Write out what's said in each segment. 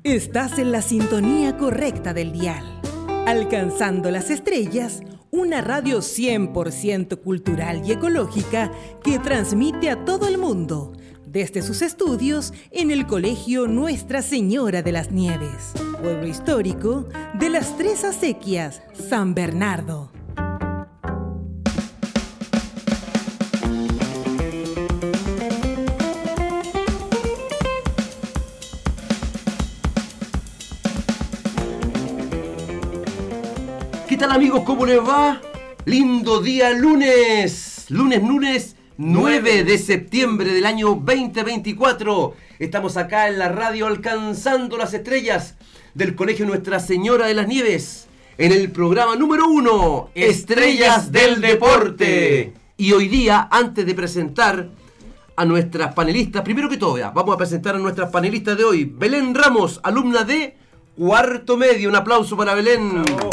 Estás en la sintonía correcta del dial. Alcanzando las estrellas, una radio 100% cultural y ecológica que transmite a todo el mundo, desde sus estudios en el Colegio Nuestra Señora de las Nieves, pueblo histórico de las Tres Acequias, San Bernardo. ¿Qué tal, amigos? ¿Cómo les va? Lindo día lunes 9 de septiembre del año 2024. Estamos acá en la radio Alcanzando las Estrellas del Colegio Nuestra Señora de las Nieves, en el programa número 1, Estrellas del Deporte. Y hoy día, antes de presentar a nuestras panelistas, primero que todo, vamos a presentar a nuestras panelistas de hoy. Belén Ramos, alumna de cuarto medio. Un aplauso para Belén. ¡Bravo!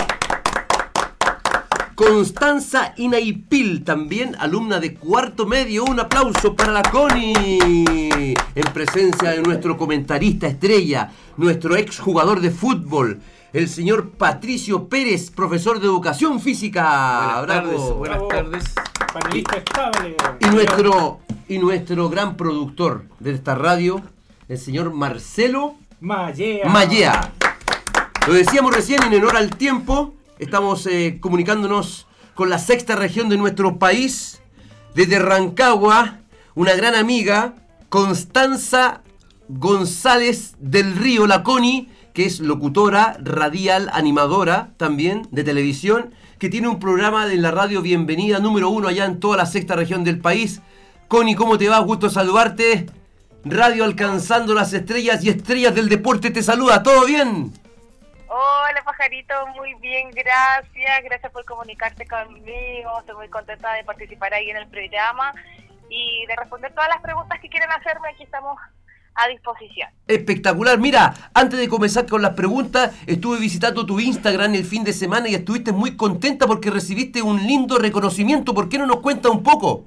Constanza Inaipil, también alumna de cuarto medio. Un aplauso para la Connie, en presencia de nuestro comentarista estrella, nuestro exjugador de fútbol, el señor Patricio Pérez, profesor de educación física. Buenas tardes. Panelista estable. Y nuestro gran productor de esta radio, el señor Marcelo Mallea. Lo decíamos recién, en honor al tiempo. Estamos comunicándonos con la sexta región de nuestro país, desde Rancagua, una gran amiga, Constanza González del Río, la Connie, que es locutora, radial, animadora también de televisión, que tiene un programa de la radio Bienvenida número 1 allá en toda la sexta región del país. Connie, ¿cómo te va? Gusto saludarte. Radio Alcanzando las Estrellas y Estrellas del Deporte te saluda. ¿Todo bien? Hola, pajarito, muy bien, gracias. Gracias por comunicarte conmigo. Estoy muy contenta de participar ahí en el programa y de responder todas las preguntas que quieran hacerme. Aquí estamos a disposición. Espectacular. Mira, antes de comenzar con las preguntas, estuve visitando tu Instagram el fin de semana y estuviste muy contenta porque recibiste un lindo reconocimiento. ¿Por qué no nos cuentas un poco?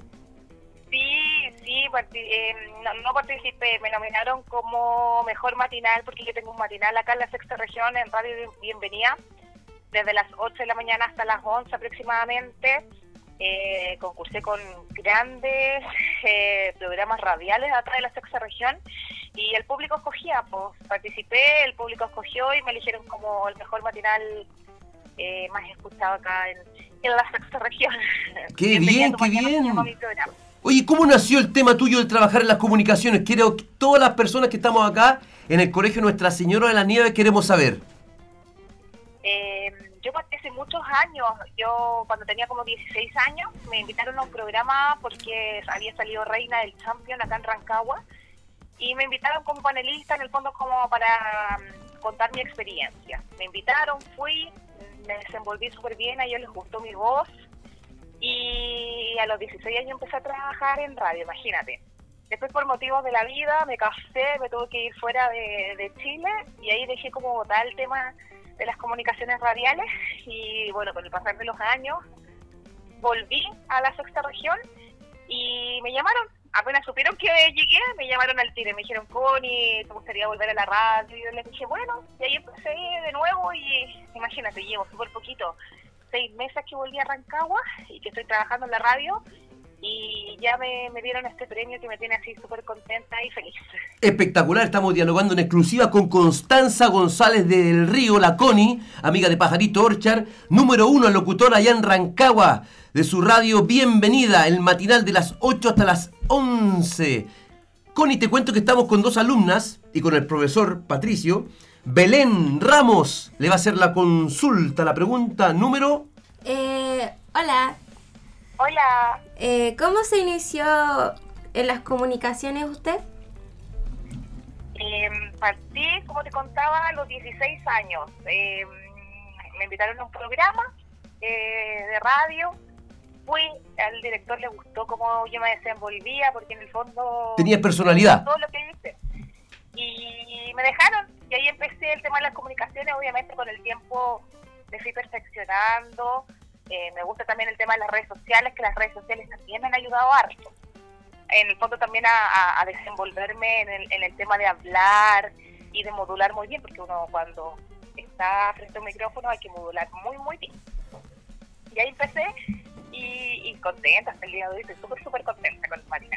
No participé, me nominaron como mejor matinal porque yo tengo un matinal acá en la sexta región en Radio Bienvenida desde las 8 de la mañana hasta las 11 aproximadamente. Concursé con grandes programas radiales acá de la sexta región y el público escogía, participé, el público escogió y me eligieron como el mejor matinal más escuchado acá en la sexta región. ¡Qué bien, qué bien! Oye, ¿cómo nació el tema tuyo de trabajar en las comunicaciones? Quiero que todas las personas que estamos acá en el Colegio Nuestra Señora de las Nieves queremos saber. Yo partí hace muchos años. Yo cuando tenía como 16 años me invitaron a un programa porque había salido Reina del Champion acá en Rancagua y me invitaron como panelista, en el fondo como para contar mi experiencia. Me invitaron, fui, me desenvolví súper bien, a ellos les gustó mi voz. Y a los 16 años empecé a trabajar en radio, imagínate. Después, por motivos de la vida, me casé, me tuve que ir fuera de Chile y ahí dejé como botar el tema de las comunicaciones radiales. Y bueno, con el pasar de los años, volví a la sexta región y me llamaron. Apenas supieron que llegué, me llamaron al tiro. Me dijeron, Connie, ¿te gustaría volver a la radio? Y yo les dije, bueno, y ahí empecé de nuevo y imagínate, llevo súper poquito. 6 meses que volví a Rancagua y que estoy trabajando en la radio y ya me dieron este premio que me tiene así súper contenta y feliz. Espectacular, estamos dialogando en exclusiva con Constanza González del Río, la Connie, amiga de Pajarito Orchard, número 1 locutora allá en Rancagua, de su radio Bienvenida, el matinal de las 8 hasta las 11. Connie, te cuento que estamos con 2 alumnas y con el profesor Patricio. Belén Ramos le va a hacer la consulta, la pregunta número... Hola. Hola. ¿Cómo se inició en las comunicaciones usted? Partí, como te contaba, a los 16 años. Me invitaron a un programa de radio. Fui, al director le gustó cómo yo me desenvolvía, porque en el fondo... Tenías personalidad. Todo lo que hice. Y me dejaron. Y ahí empecé el tema de las comunicaciones. Obviamente con el tiempo me fui perfeccionando. Me gusta también el tema de las redes sociales, que las redes sociales también me han ayudado harto. En el fondo también a desenvolverme en el tema de hablar, y de modular muy bien, porque uno cuando está frente a un micrófono hay que modular muy, muy bien. Y ahí empecé y contenta hasta el día de hoy, estoy súper, súper contenta con Marina.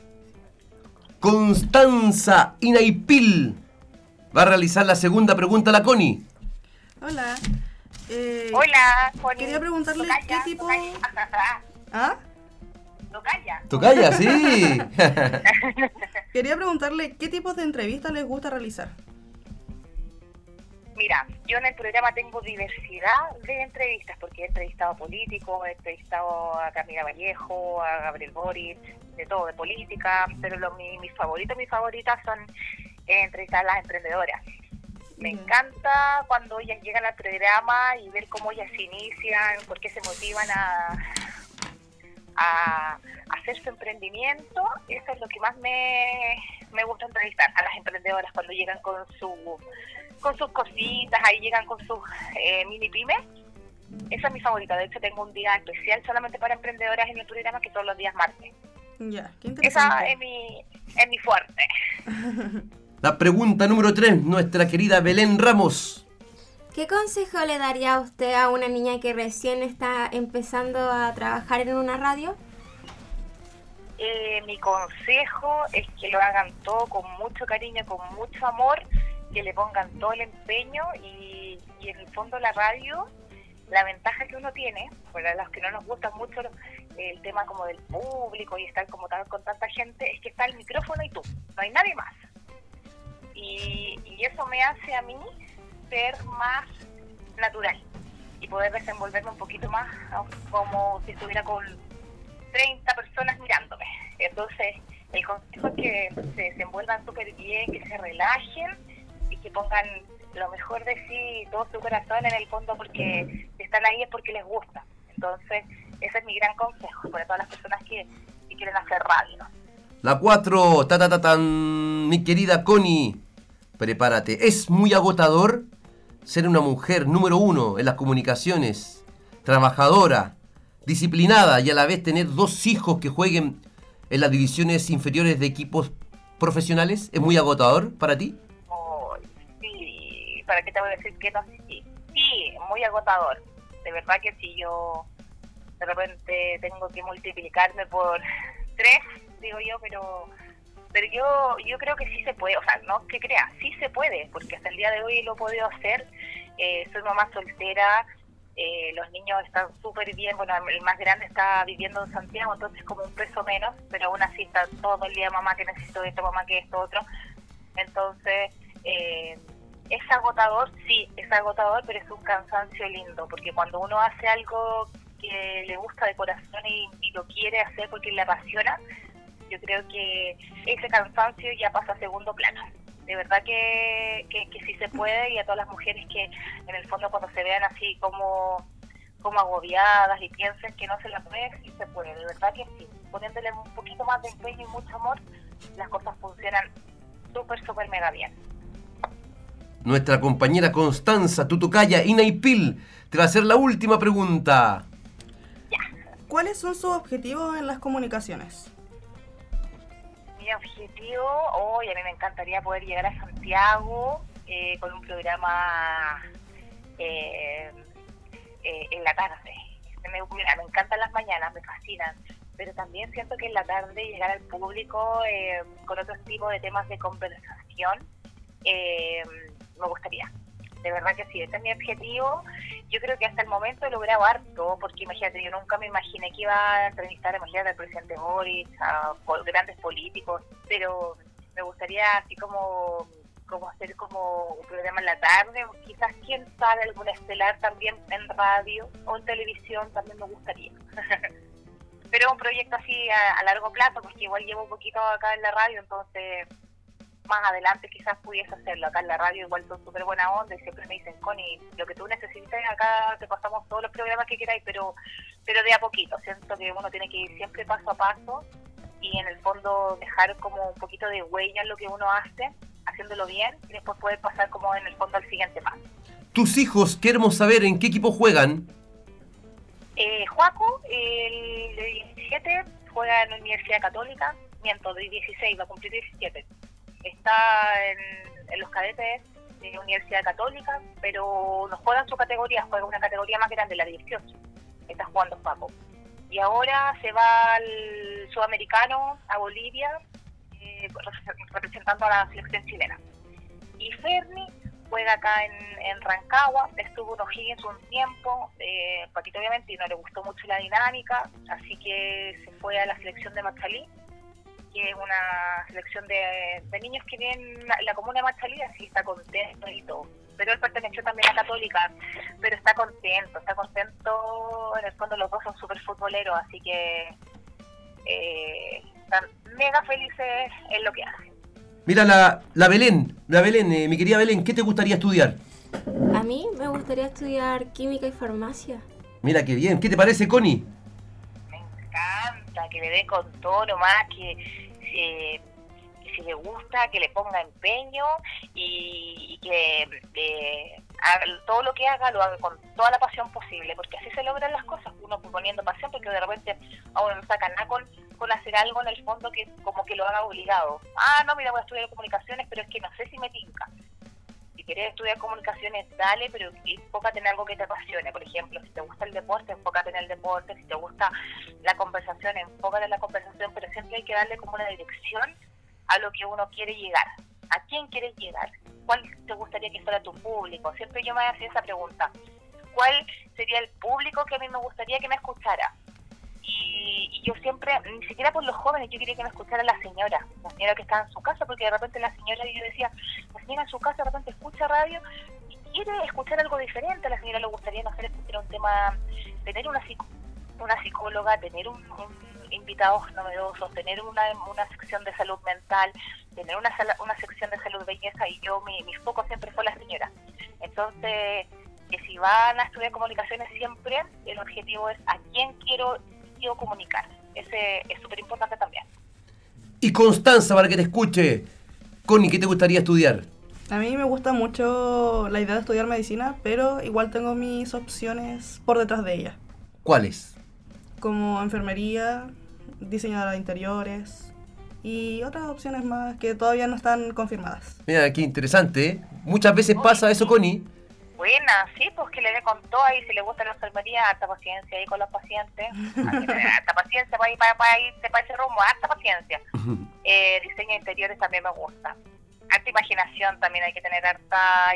Constanza Inaipil va a realizar la segunda pregunta a la Connie. Hola. Hola, Connie. Quería preguntarle qué tipo... ¿Ah? Tocaya, sí. Quería preguntarle qué tipos de entrevistas les gusta realizar. Mira, yo en el programa tengo diversidad de entrevistas, porque he entrevistado a políticos, he entrevistado a Camila Vallejo, a Gabriel Boric, de todo, de política, pero mis favoritas son entrevistar a las emprendedoras. Me encanta cuando ellas llegan al programa y ver cómo ellas se inician, por qué se motivan a hacer su emprendimiento. Eso es lo que más me gusta entrevistar, a las emprendedoras cuando llegan con sus cositas, ahí llegan con sus mini pymes. Esa es mi favorita. De hecho, tengo un día especial solamente para emprendedoras en el programa, que son los días martes. Ya, qué interesante. Esa es mi fuerte. La pregunta número 3, nuestra querida Belén Ramos. ¿Qué consejo le daría a usted a una niña que recién está empezando a trabajar en una radio? Mi consejo es que lo hagan todo con mucho cariño, con mucho amor, que le pongan todo el empeño y en el fondo la radio, la ventaja que uno tiene, para los que no nos gusta mucho el tema como del público y estar como tal con tanta gente, es que está el micrófono y tú, no hay nadie más. Y eso me hace a mí ser más natural y poder desenvolverme un poquito más como si estuviera con 30 personas mirándome. Entonces, el consejo es que se desenvuelvan súper bien, que se relajen y que pongan lo mejor de sí, todo su corazón en el fondo, porque si están ahí es porque les gusta. Entonces, ese es mi gran consejo para todas las personas que quieren hacer radio. La 4, mi querida Connie, prepárate. Es muy agotador ser una mujer número 1 en las comunicaciones, trabajadora, disciplinada y a la vez tener 2 hijos que jueguen en las divisiones inferiores de equipos profesionales. ¿Es muy agotador para ti? Oh, sí, ¿para qué te voy a decir que no? Sí, muy agotador. De verdad que sí, yo de repente tengo que multiplicarme por 3, digo yo, pero yo creo que sí se puede, o sea, no que crea, sí se puede, porque hasta el día de hoy lo he podido hacer. Soy mamá soltera, los niños están súper bien, bueno, el más grande está viviendo en Santiago, entonces como un peso menos, pero aún así está todo el día, mamá que necesito esto, mamá que esto, otro. Entonces, es agotador, sí, es agotador, pero es un cansancio lindo, porque cuando uno hace algo que le gusta de corazón y lo quiere hacer porque le apasiona, yo creo que ese cansancio ya pasa a segundo plano. De verdad que sí se puede, y a todas las mujeres que en el fondo cuando se vean así como agobiadas y piensen que no se la puede, sí se puede, de verdad que sí. Poniéndole un poquito más de empeño y mucho amor, las cosas funcionan súper, súper mega bien. Nuestra compañera Constanza Tutucaya Inaipil te va a hacer la última pregunta. Ya. ¿Cuáles son sus objetivos en las comunicaciones? Mi objetivo, a mí me encantaría poder llegar a Santiago con un programa en la tarde. Me encantan las mañanas, me fascinan, pero también siento que en la tarde llegar al público con otro tipo de temas de conversación me gustaría. De verdad que sí, ese es mi objetivo. Yo creo que hasta el momento he logrado harto, porque imagínate, yo nunca me imaginé que iba a entrevistar, imagínate, al presidente Boric, a grandes políticos, pero me gustaría así como hacer como un programa en la tarde, o quizás, quién sabe, algún estelar también en radio o en televisión, también me gustaría. Pero un proyecto así a largo plazo, porque igual llevo un poquito acá en la radio, entonces más adelante quizás pudiese hacerlo. Acá en la radio igual son súper buena onda y siempre me dicen, Connie, lo que tú necesites acá te pasamos todos los programas que queráis, pero de a poquito. Siento que uno tiene que ir siempre paso a paso y en el fondo dejar como un poquito de huella en lo que uno hace, haciéndolo bien, y después poder pasar como en el fondo al siguiente paso. Tus hijos, queremos saber en qué equipo juegan. Joaco, el de 17, juega en la Universidad Católica, miento, de 16, va a cumplir 17. está en los cadetes de Universidad Católica, pero no juega en su categoría, juega una categoría más grande, la 18. Está jugando Paco. Y ahora se va al Sudamericano, a Bolivia, representando a la selección chilena. Y Ferni juega acá en Rancagua, estuvo en O'Higgins un tiempo, Paquito obviamente, y no le gustó mucho la dinámica, así que se fue a la selección de Machalí, que es una selección de niños que vienen la comuna de Machalí, así está contento y todo. Pero él perteneció también a Católica, pero está contento, en el fondo los dos son súper futboleros, así que están mega felices en lo que hacen. Mira la Belén, mi querida Belén, ¿qué te gustaría estudiar? A mí me gustaría estudiar química y farmacia. Mira qué bien, ¿qué te parece, Connie? Me encanta, que le dé con todo nomás, que si le gusta, que le ponga empeño y que haga, todo lo que haga lo haga con toda la pasión posible, porque así se logran las cosas, uno poniendo pasión, porque de repente a uno no saca nada con hacer algo en el fondo que como que lo haga obligado. No, mira, voy a estudiar comunicaciones, pero es que no sé si me tinca. Si quieres estudiar comunicaciones, dale, pero enfócate en algo que te apasione. Por ejemplo, si te gusta el deporte, enfócate en el deporte. Si te gusta la conversación, enfócate en la conversación, pero siempre hay que darle como una dirección a lo que uno quiere llegar. ¿A quién quieres llegar? ¿Cuál te gustaría que fuera tu público? Siempre yo me hacía esa pregunta. ¿Cuál sería el público que a mí me gustaría que me escuchara? Y yo siempre, ni siquiera por los jóvenes, yo quería que me escuchara la señora que estaba en su casa, porque de repente la señora, yo decía, la señora en su casa de repente escucha radio y quiere escuchar algo diferente. A la señora le gustaría, no sé, escuchar un tema, tener una psicóloga, tener un invitados novedosos, tener una sección de salud mental, tener una sección de salud belleza, y yo mi foco siempre fue la señora. Entonces, que si van a estudiar comunicaciones, siempre el objetivo es a quién quiero comunicar. Ese es súper importante también. Y Constanza, para que te escuche, Connie, ¿qué te gustaría estudiar? A mí me gusta mucho la idea de estudiar medicina, pero igual tengo mis opciones por detrás de ella. ¿Cuáles? Como enfermería, diseñadora de interiores y otras opciones más que todavía no están confirmadas. Mira, qué interesante, ¿eh? Muchas veces pasa eso, Connie. Buena, sí, pues que le dé con todo ahí, si le gusta la enfermería, harta paciencia ahí con los pacientes, harta paciencia para irte para ese rumbo, harta paciencia. Diseño de interiores también me gusta. Harta imaginación también hay que tener, harta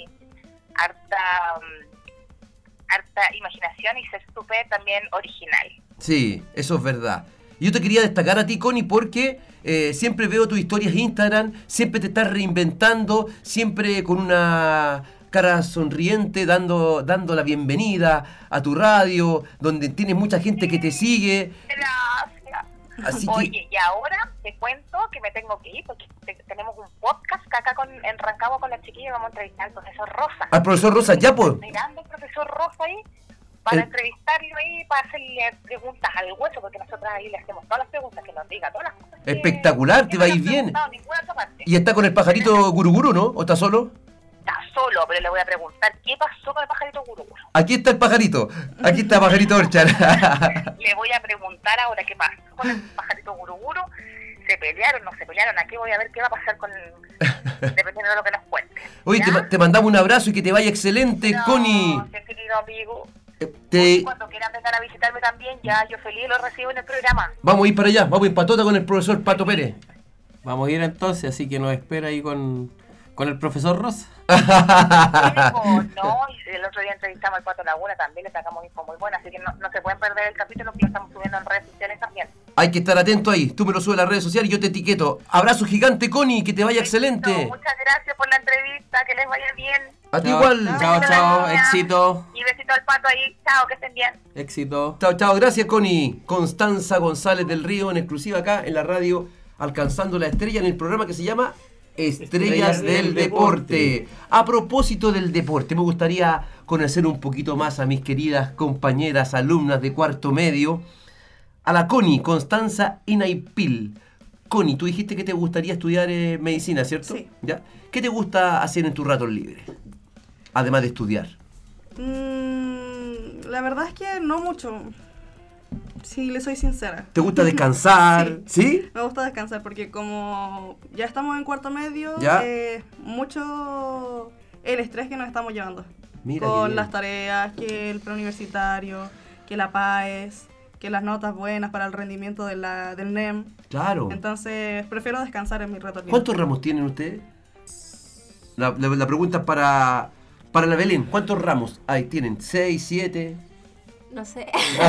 imaginación y ser súper también original. Sí, eso es verdad. Yo te quería destacar a ti, Connie, porque siempre veo tus historias de Instagram, siempre te estás reinventando, siempre con una cara sonriente, dando la bienvenida a tu radio, donde tienes mucha gente que te sigue. Gracias. Así Oye, que... y ahora te cuento que me tengo que ir, porque tenemos un podcast que acá en Rancagua con la chiquilla vamos a entrevistar al profesor Rosa. Al profesor Rosa, ya pues. Mirando al profesor Rosa ahí, para entrevistarlo ahí, para hacerle preguntas al hueso, porque nosotros ahí le hacemos todas las preguntas, que nos diga todas las cosas. Espectacular, te va a ir bien. Y está con el pajarito Guruguru, ¿no? ¿O está solo? Está solo, pero le voy a preguntar qué pasó con el pajarito Guruguru. Aquí está el pajarito, aquí está pajarito Orchar. Le voy a preguntar ahora qué pasó con el pajarito Guruguru. ¿Se pelearon, no se pelearon? Aquí voy a ver qué va a pasar con dependiendo de lo que nos cuente. Oye, te mandamos un abrazo y que te vaya excelente, Connie. Querido amigo. Cuando quieran venir a visitarme también, ya yo feliz lo recibo en el programa. Vamos a ir para allá, vamos a ir patota con el profesor Pato Pérez. Vamos a ir entonces, así que nos espera ahí con el profesor Rosa. No, y el otro día entrevistamos al Pato Laguna, también le sacamos info muy buena, así que no se pueden perder el capítulo, que lo estamos subiendo en redes sociales también. Hay que estar atento ahí, tú me lo subes a las redes sociales y yo te etiqueto. Abrazo gigante, Connie, que te vaya excelente. Muchas gracias por la entrevista, que les vaya bien. A ti igual. Chao, éxito. Y besito al Pato ahí, chao, que estén bien. Éxito. Chao, gracias, Connie. Constanza González del Río, en exclusiva acá en la radio Alcanzando la Estrella, en el programa que se llama Estrellas del Deporte. A propósito del deporte, me gustaría conocer un poquito más a mis queridas compañeras, alumnas de cuarto medio, a la Connie, Constanza Inaipil. Connie, tú dijiste que te gustaría estudiar medicina, ¿cierto? Sí. ¿Ya? ¿Qué te gusta hacer en tus ratos libres? Además de estudiar. La verdad es que no mucho. Sí, le soy sincera. ¿Te gusta descansar? ¿Sí? Me gusta descansar porque como ya estamos en cuarto medio, ¿Ya? mucho el estrés que nos estamos llevando. Mira con las tareas, que el preuniversitario, que la PAES, que las notas buenas para el rendimiento del NEM. Claro. Entonces, prefiero descansar en mi rato libre. ¿Cuántos ramos tienen ustedes? La pregunta para la Belén. ¿Cuántos ramos hay? ¿Tienen 6, 7? No sé.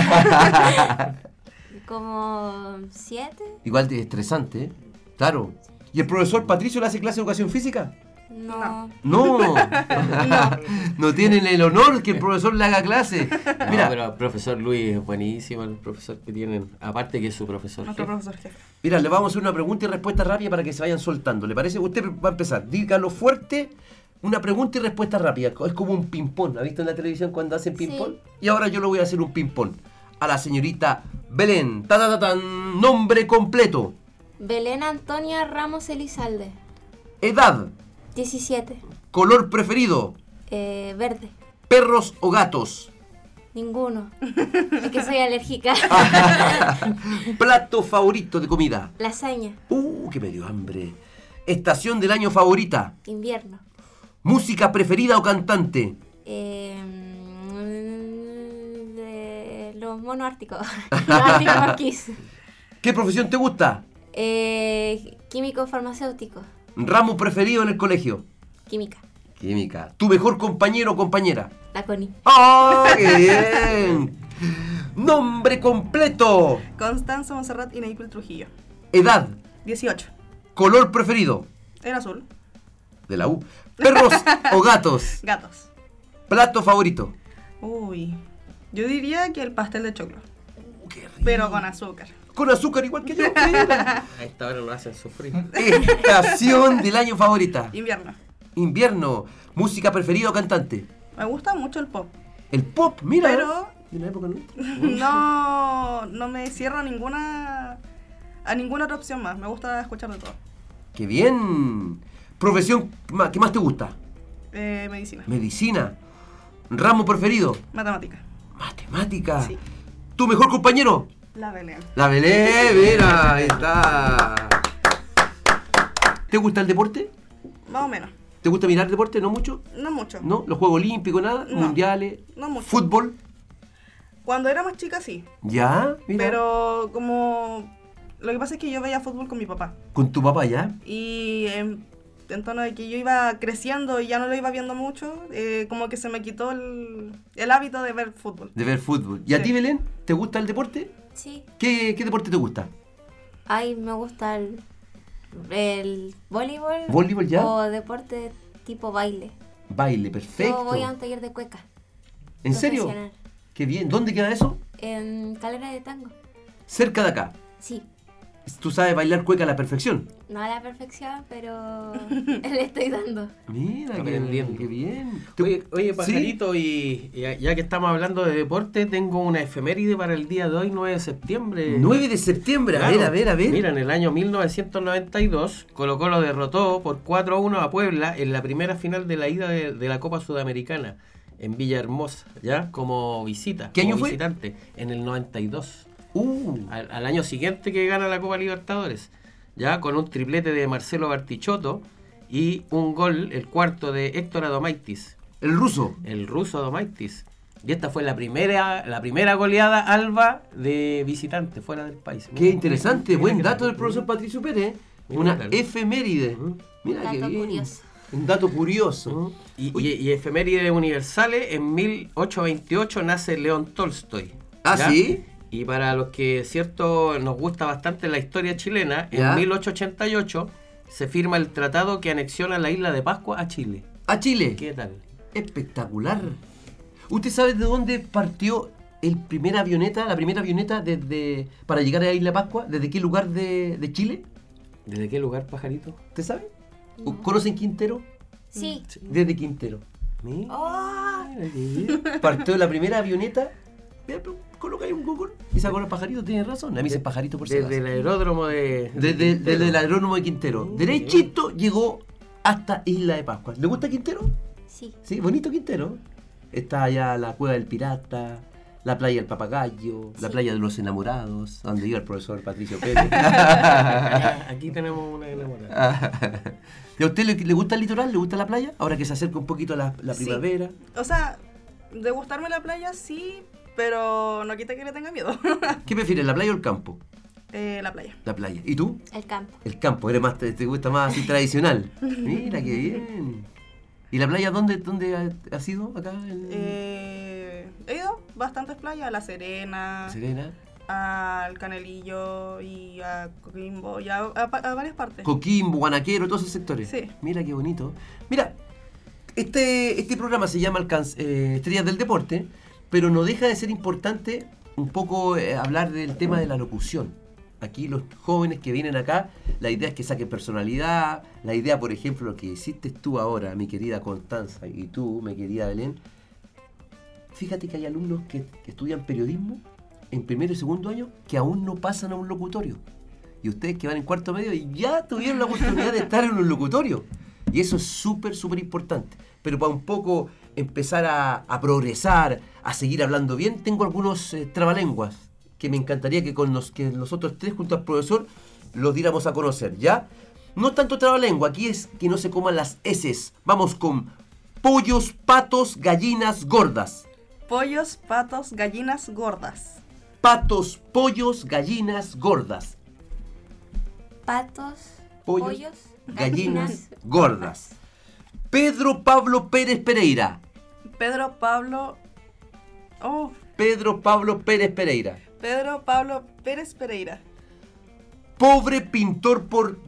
Como 7. Igual de estresante, ¿eh? Claro. ¿Y el profesor Patricio le hace clase de educación física? No. No. No tienen el honor que el profesor le haga clase. Mira, No, pero el profesor Luis es buenísimo, el profesor que tienen, aparte que es su profesor. Nuestro jefe. profesor jefe. mira, le vamos a hacer una pregunta y respuesta rápida para que se vayan soltando. ¿Le parece? Usted va a empezar. Dígalo fuerte. Una pregunta y respuesta rápida. Es como un ping-pong. ¿Ha visto en la televisión cuando hacen ping-pong? Sí. Y ahora yo lo voy a hacer un ping-pong. A la señorita Belén. Ta, ta, ta, tan. Nombre completo. Belén Antonia Ramos Elizalde. Edad. 17. Color preferido. Verde. Perros o gatos. Ninguno. Es que soy alérgica. Plato favorito de comida. Lasaña. Que me dio hambre. Estación del año favorita. Invierno. Música preferida o cantante. De los monos árticos. Los árticos marquís. ¿Qué profesión te gusta? Químico farmacéutico. Ramo preferido en el colegio. Química. Química. ¿Tu mejor compañero o compañera? La Connie. ¡Oh, qué bien! Nombre completo. Constanza Monserrat y Neipel Trujillo. Edad. 18. Color preferido. El azul. De la U. Perros o gatos. Gatos. Plato favorito. Uy. Yo diría que el pastel de choclo. Qué rico. Pero con azúcar. Con azúcar igual que yo. Mira. A esta hora lo hacen sufrir. Estación del año favorita. Invierno. Invierno. Música preferida o cantante. Me gusta mucho el pop. El pop, mira. Pero De la época nuestra. no me cierro a ninguna otra opción más. Me gusta escuchar de todo. ¡Qué bien! Profesión que más te gusta. Medicina. Medicina. Ramo preferido. Matemática. Matemática. Sí. ¿Tu mejor compañero? La Belén. La Belén, mira, ahí está. ¿Te gusta el deporte? Más o menos. ¿Te gusta mirar deporte? ¿No mucho? No mucho. ¿No? ¿Los Juegos Olímpicos, nada? No. ¿Mundiales? No mucho. ¿Fútbol? Cuando era más chica sí. ¿Ya? Mira. Pero como... Lo que pasa es que yo veía fútbol con mi papá. ¿Con tu papá ya? Y en tono de que yo iba creciendo y ya no lo iba viendo mucho, como que se me quitó el hábito de ver fútbol. De ver fútbol. ¿Y a Sí. ti, Belén? ¿Te gusta el deporte? Sí. ¿Qué deporte te gusta? Ay, me gusta el voleibol. ¿Voleibol ya? O deporte tipo baile. Baile, perfecto. Yo voy a un taller de cueca. ¿En serio? profesional. Qué bien. ¿Dónde queda eso? En Calera de Tango. Cerca de acá. Sí. Tú sabes bailar cueca a la perfección. No a la perfección, pero le estoy dando. Mira, Aprendiendo. qué bien. Oye, Pajarito, y ya que estamos hablando de deporte, tengo una efeméride para el día de hoy, 9 de septiembre. 9 de septiembre, Claro. a ver. Mira, en el año 1992, Colo-Colo derrotó por 4-1 a Puebla en la primera final de la ida de la Copa Sudamericana en Villahermosa, ¿ya? Como visita. ¿Qué como año fue? visitante, en el 92. Uh, Al año siguiente que gana la Copa Libertadores, ya con un triplete de Marcelo Bartichotto y un gol, el cuarto de Héctor Adomaitis, el ruso. el ruso Adomaitis. Y esta fue la primera goleada alba de visitante fuera del país. Qué interesante, Mira buen qué dato tal. del profesor Patricio Pérez. Mira Una qué tal. efeméride. Ujú. Mira qué Dato bien. curioso. Un dato curioso. Y efemérides universales, en 1828 nace León Tolstoy. ¿Ah, ¿ya? sí? Y para los que, cierto, nos gusta bastante la historia chilena, ¿Ya? en 1888 se firma el tratado que anexiona la isla de Pascua a Chile. A Chile. ¿Qué tal? Espectacular. ¿Usted sabe de dónde partió la primera avioneta para llegar a la isla Pascua? ¿Desde qué lugar de Chile? ¿Desde qué lugar, Pajarito? ¿Usted sabe? No. ¿Conocen Quintero? Sí. Desde Quintero. Mira, Oh, qué bien. Partió la primera avioneta. Vea, pero coloca ahí un Google y sacó el pajarito, tiene razón. A mí dice pajarito por si Desde acaso. el aeródromo de... Desde el aeródromo de Quintero. Oh, Derechito llegó hasta Isla de Pascua. ¿Le gusta Quintero? sí. Sí, bonito Quintero. Está allá la Cueva del Pirata, la playa del Papagayo, la playa de los enamorados, donde iba el profesor Patricio Pérez. Aquí tenemos una enamorada. ¿Y a usted le gusta el litoral? ¿Le gusta la playa? Ahora que se acerca un poquito la primavera. O sea, de gustarme la playa sí, pero no quita que le tenga miedo. ¿Qué prefieres, la playa o el campo? La playa. La playa. ¿Y tú? El campo. El campo, eres más, te gusta más así tradicional. Mira, qué bien. ¿Y la playa dónde has ido acá? He ido bastantes playas, a La Serena, al Canelillo y a Coquimbo, y a varias partes. Coquimbo, Guanaquero, todos esos sectores. Sí. Mira, qué bonito. Mira, este programa se llama Estrellas del Deporte, pero no deja de ser importante un poco hablar del tema de la locución. Aquí los jóvenes que vienen acá, la idea es que saquen personalidad. La idea, por ejemplo, lo que hiciste tú ahora, mi querida Constanza, y tú, mi querida Belén. Fíjate que hay alumnos que estudian periodismo en primero y segundo año que aún no pasan a un locutorio. Y ustedes que van en cuarto medio ya tuvieron la oportunidad de estar en un locutorio. Y eso es súper, súper importante. Pero para un poco empezar a progresar, a seguir hablando bien, tengo algunos trabalenguas que me encantaría que nosotros tres junto al profesor los diéramos a conocer, ¿ya? No tanto trabalengua, aquí es que no se coman las heces. Vamos con pollos, patos, gallinas gordas. Pollos, patos, gallinas gordas. Patos, pollos, gallinas gordas. Patos, pollos, gallinas gordas. Pedro Pablo Pérez Pereira. Pedro Pablo Pérez Pereira. Pedro Pablo Pérez Pereira. Pobre pintor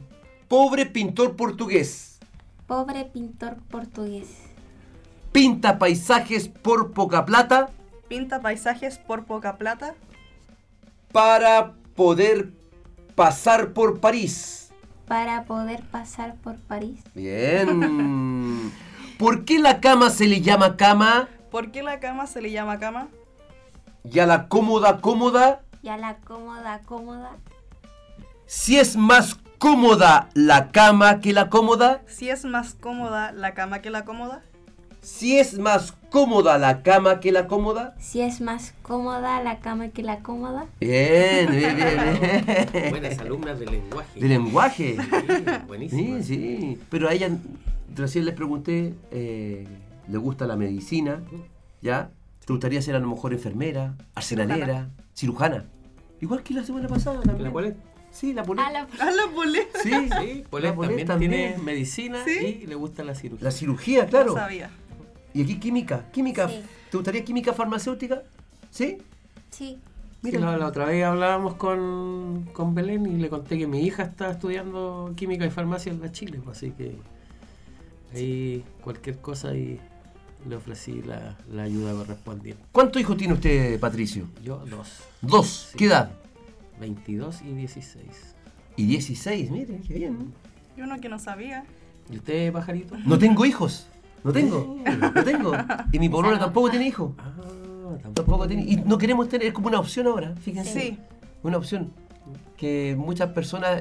portugués. Pobre pintor portugués. Pinta paisajes por poca plata. Pinta paisajes por poca plata. Para poder pasar por París. Para poder pasar por París. Bien. ¿Por qué la cama se le llama cama? ¿Por qué la cama se le llama cama? ¿Y a la cómoda? Y a la cómoda. Si es más cómoda la cama que la cómoda. Si es más cómoda la cama que la cómoda. Si es más cómoda la cama que la cómoda. Si es más cómoda la cama que la cómoda. Bien. Buenas alumnas de lenguaje. De lenguaje. Sí, buenísimo. Sí. Pero a ella, recién les pregunté, ¿le gusta la medicina? ¿Ya? ¿Te gustaría ser a lo mejor enfermera, arsenalera, cirujana? Igual que la semana pasada también. ¿La Polet? Sí, la Polet. La Polet. Sí, Polet también tiene medicina. ¿Sí? Y le gusta la cirugía. La cirugía, claro. No sabía. Y aquí química. Sí. ¿Te gustaría química farmacéutica? ¿Sí? Sí. Mira, la otra vez hablábamos con Belén y le conté que mi hija está estudiando química y farmacia en la Chile, pues, así que ahí cualquier cosa y le ofrecí la ayuda correspondiente. ¿Cuántos hijos tiene usted, Patricio? Yo 2. ¿Dos? Sí. ¿Qué edad? 22 y 16. Y 16, mire, qué bien. Y uno que no sabía. ¿Y usted, pajarito? No tengo hijos. No tengo. Y mi polola tampoco tiene hijos. Tampoco tiene. Y no queremos tener, es como una opción ahora, fíjense. Sí. Una opción. Que muchas personas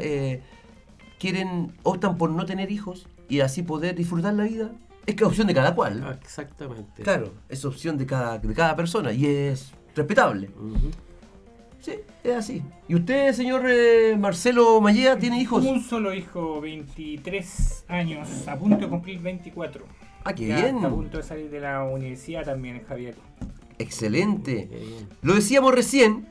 optan por no tener hijos y así poder disfrutar la vida. Es que es opción de cada cual. Exactamente. Claro, es opción de cada persona y es respetable. Uh-huh. Sí, es así. ¿Y usted, señor Marcelo Mallea, tiene hijos? Un solo hijo, 23 años, a punto de cumplir 24. Ah, qué Ya bien. está a punto de salir de la universidad también, Javier. Excelente. Qué bien. Lo decíamos recién,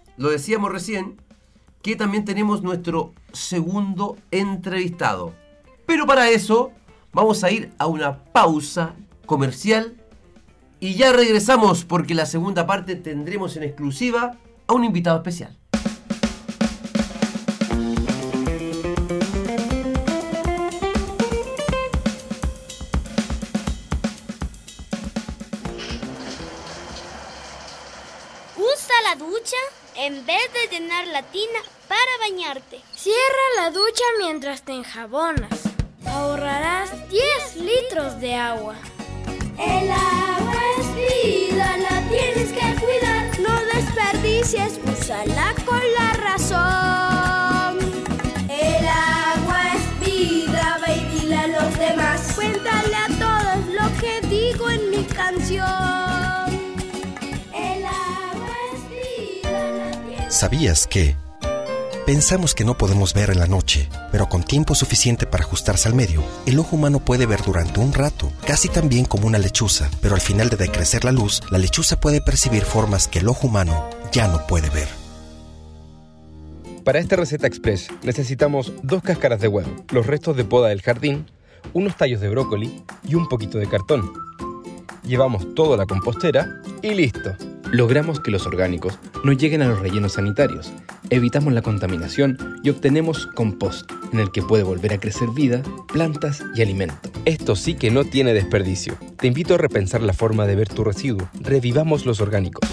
que también tenemos nuestro segundo entrevistado. Pero para eso vamos a ir a una pausa comercial y ya regresamos porque la segunda parte tendremos en exclusiva a un invitado especial. Usa la ducha en vez de llenar la tina para bañarte. Cierra la ducha mientras te enjabonas. Ahorrarás 10 litros de agua. El agua es vida, la tienes que cuidar. No desperdicies, úsala con la razón. El agua es vida, ve y dile a los demás. Cuéntale a todos lo que digo en mi canción. El agua ¿Sabías que? Pensamos que no podemos ver en la noche, pero con tiempo suficiente para ajustarse al medio, el ojo humano puede ver durante un rato, casi tan bien como una lechuza, pero al final de decrecer la luz, la lechuza puede percibir formas que el ojo humano ya no puede ver. Para esta receta express necesitamos 2 cáscaras de huevo, los restos de poda del jardín, unos tallos de brócoli y un poquito de cartón. Llevamos todo a la compostera y listo. Logramos que los orgánicos no lleguen a los rellenos sanitarios, evitamos la contaminación y obtenemos compost, en el que puede volver a crecer vida, plantas y alimento. Esto sí que no tiene desperdicio. Te invito a repensar la forma de ver tu residuo. Revivamos los orgánicos.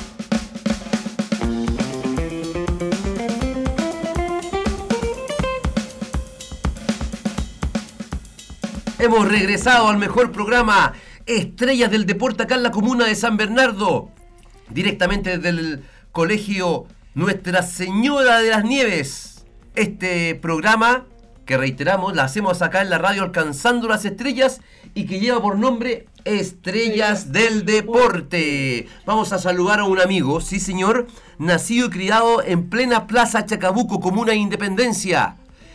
Hemos regresado al mejor programa, Estrellas del Deporte, acá en la comuna de San Bernardo, directamente desde el colegio Nuestra Señora de las Nieves. Este programa, que reiteramos, la hacemos acá en la radio Alcanzando las Estrellas y que lleva por nombre Estrellas del Deporte. Vamos a saludar a un amigo, sí señor, nacido y criado en plena Plaza Chacabuco, comuna de Independencia.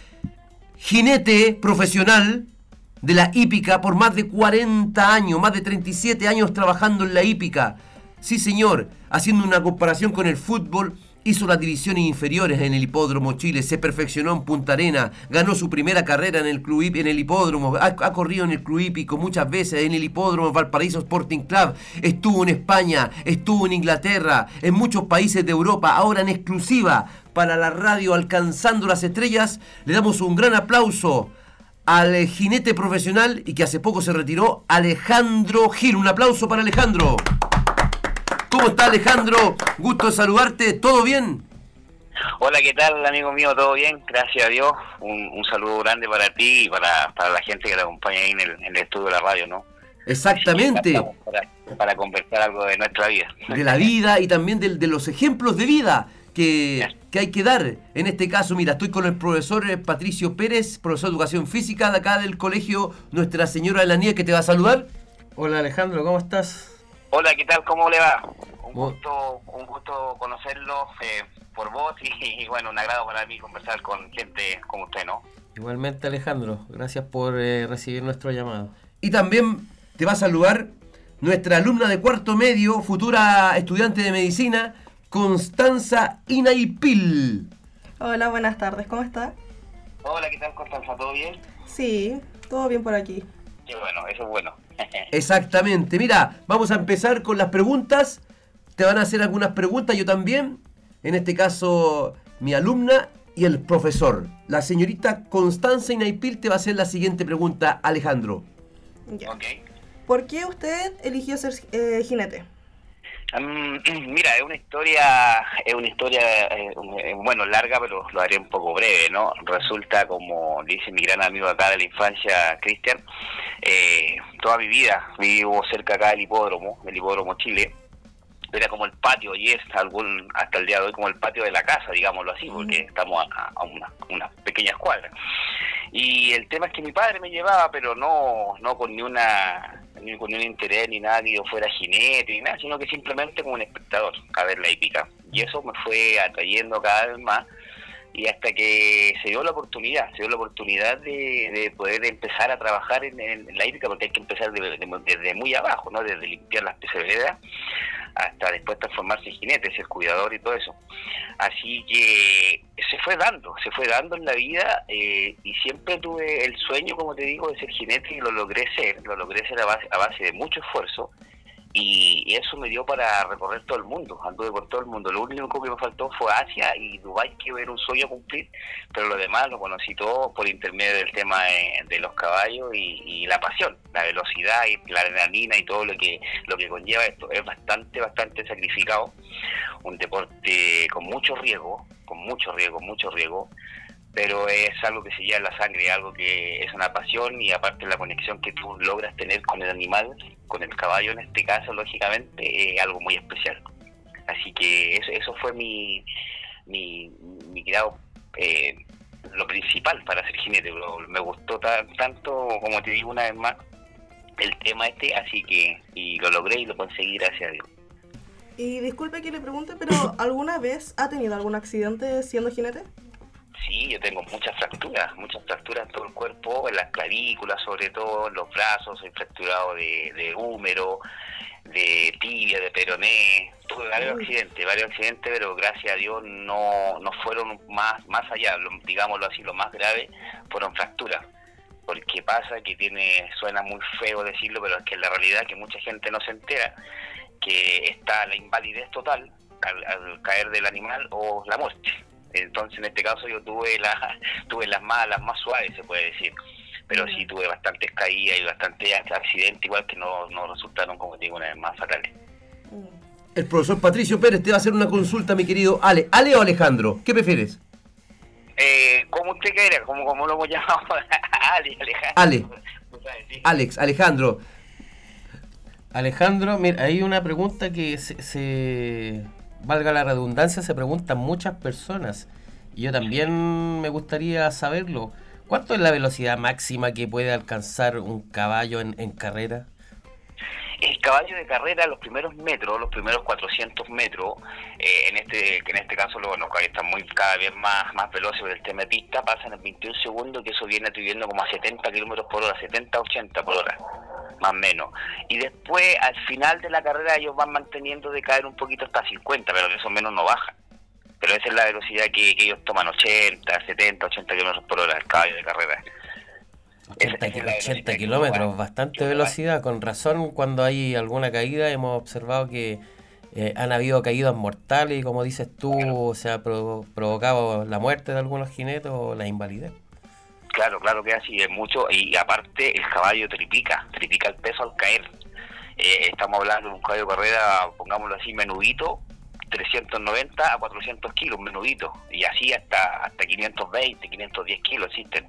Jinete profesional de la hípica por más de 40 años, más de 37 años trabajando en la hípica. Sí señor, haciendo una comparación con el fútbol, hizo las divisiones inferiores en el Hipódromo Chile, se perfeccionó en Punta Arenas, ganó su primera carrera en el club, en el hipódromo, ha corrido en el club hípico muchas veces, en el hipódromo Valparaíso Sporting Club, estuvo en España, estuvo en Inglaterra, en muchos países de Europa. Ahora en exclusiva para la radio Alcanzando las Estrellas, le damos un gran aplauso al jinete profesional y que hace poco se retiró, Alejandro Gil. Un aplauso para Alejandro. ¿Cómo está, Alejandro? Gusto de saludarte. ¿Todo bien? Hola, ¿qué tal, amigo mío? ¿Todo bien? Gracias a Dios. Un saludo grande para ti y para la gente que te acompaña ahí en el estudio de la radio, ¿no? Exactamente. Para conversar algo de nuestra vida. De la vida y también de los ejemplos de vida que hay que dar. En este caso, mira, estoy con el profesor Patricio Pérez, profesor de Educación Física de acá del colegio Nuestra Señora de la Nieve, que te va a saludar. Hola, Alejandro, ¿cómo estás? Hola, ¿qué tal? ¿Cómo le va? Un gusto conocerlo por vos y bueno, un agrado para mí conversar con gente como usted, ¿no? Igualmente, Alejandro, gracias por recibir nuestro llamado. Y también te va a saludar nuestra alumna de cuarto medio, futura estudiante de medicina, Constanza Inaipil. Hola, buenas tardes, ¿cómo está? Hola, ¿qué tal, Constanza? ¿Todo bien? Sí, todo bien por aquí. Qué bueno, eso es bueno. Exactamente. Mira, vamos a empezar con las preguntas. Te van a hacer algunas preguntas, yo también. En este caso, mi alumna y el profesor. La señorita Constanza Inaipil te va a hacer la siguiente pregunta, Alejandro. Ya. Okay. ¿Por qué usted eligió ser jinete? Mira, es una historia bueno, larga, pero lo haré un poco breve, ¿no? Resulta, como dice mi gran amigo acá de la infancia, Cristian, toda mi vida vivo cerca acá del hipódromo Chile. Era como el patio, y es hasta el día de hoy como el patio de la casa, digámoslo así, porque estamos a unas pequeñas cuadras. Y el tema es que mi padre me llevaba, pero no con ni un interés ni nada que yo fuera jinete ni nada, sino que simplemente como un espectador a ver la hípica. Y eso me fue atrayendo cada vez más, y hasta que se dio la oportunidad de poder empezar a trabajar en la hípica, porque hay que empezar desde muy abajo, ¿no? Desde limpiar las pesebreras hasta después transformarse en jinete, ser cuidador y todo eso. Así que se fue dando en la vida, y siempre tuve el sueño, como te digo, de ser jinete, y lo logré ser a base de mucho esfuerzo, y eso me dio para recorrer todo el mundo. Anduve por todo el mundo. Lo único que me faltó fue Asia y Dubái, que era un sueño a cumplir, pero lo demás lo conocí todo por intermedio del tema de los caballos y la pasión, la velocidad y la adrenalina y todo lo que conlleva esto. Es bastante sacrificado, un deporte con mucho riesgo, pero es algo que se lleva en la sangre, algo que es una pasión, y aparte la conexión que tú logras tener con el animal, con el caballo en este caso, lógicamente, es algo muy especial. Así que eso fue mi grado, lo principal para ser jinete. Me gustó tanto, como te digo una vez más, el tema así que, y lo logré y lo conseguí, gracias a Dios. Y disculpe que le pregunte, pero ¿alguna vez ha tenido algún accidente siendo jinete? Sí, yo tengo muchas fracturas en todo el cuerpo, en las clavículas sobre todo, en los brazos, soy fracturado de húmero, de tibia, de peroné. Tuve varios accidentes, pero gracias a Dios no fueron más allá, digámoslo así, lo más grave fueron fracturas. Porque pasa que suena muy feo decirlo, pero es que la realidad es que mucha gente no se entera que está la invalidez total al caer del animal o la muerte. Entonces en este caso yo tuve las más suaves, se puede decir, pero sí tuve bastantes caídas y bastantes accidentes, igual que no resultaron, como te digo, una vez más fatales. El profesor Patricio Pérez te va a hacer una consulta, mi querido Ale. ¿Ale o Alejandro? ¿Qué prefieres? Como usted quiera, como lo hemos llamado. Alejandro. Alejandro, mira, hay una pregunta que valga la redundancia, se preguntan muchas personas. Y yo también me gustaría saberlo. ¿Cuánto es la velocidad máxima que puede alcanzar un caballo en carrera? El caballo de carrera, los primeros 400 metros, en este caso los caballos están cada vez más veloces por el tema de pista, pasan en 21 segundos, que eso viene atribuyendo como a 70 kilómetros por hora, 70, 80 por hora, más o menos. Y después, al final de la carrera, ellos van manteniendo de caer un poquito hasta 50, pero eso menos no baja. Pero esa es la velocidad que ellos toman, 80, 70, 80 kilómetros por hora, el caballo de carrera. 80 kilómetros, bastante velocidad. Con razón, cuando hay alguna caída hemos observado que han habido caídas mortales y, como dices tú, se ha provocado la muerte de algunos jinetes o la invalidez. Claro que así es mucho, y aparte el caballo triplica el peso al caer. Estamos hablando de un caballo de carrera, pongámoslo así, menudito, 390 a 400 kilos, menudito, y así hasta 520, 510 kilos existen.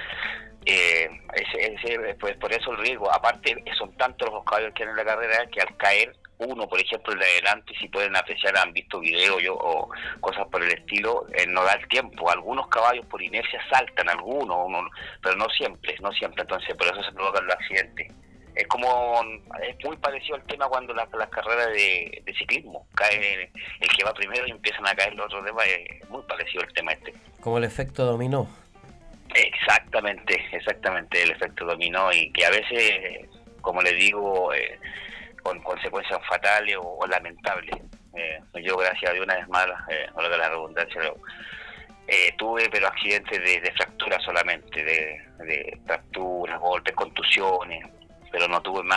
Pues por eso el riesgo, aparte son tantos los caballos que hay en la carrera que al caer uno, por ejemplo, el de adelante, si pueden apreciar, han visto videos o cosas por el estilo, no da el tiempo. Algunos caballos por inercia saltan, pero no siempre, entonces por eso se provocan los accidentes. Es muy parecido al tema cuando las carreras de ciclismo, cae el que va primero y empiezan a caer los otros demás, es muy parecido al tema este. Como el efecto dominó. Exactamente, el efecto dominó, y que a veces, como les digo, con consecuencias fatales o lamentables. Yo, gracias a Dios, una vez más, no lo de la redundancia, tuve pero accidentes de fracturas solamente, de fracturas, golpes, contusiones, pero no tuve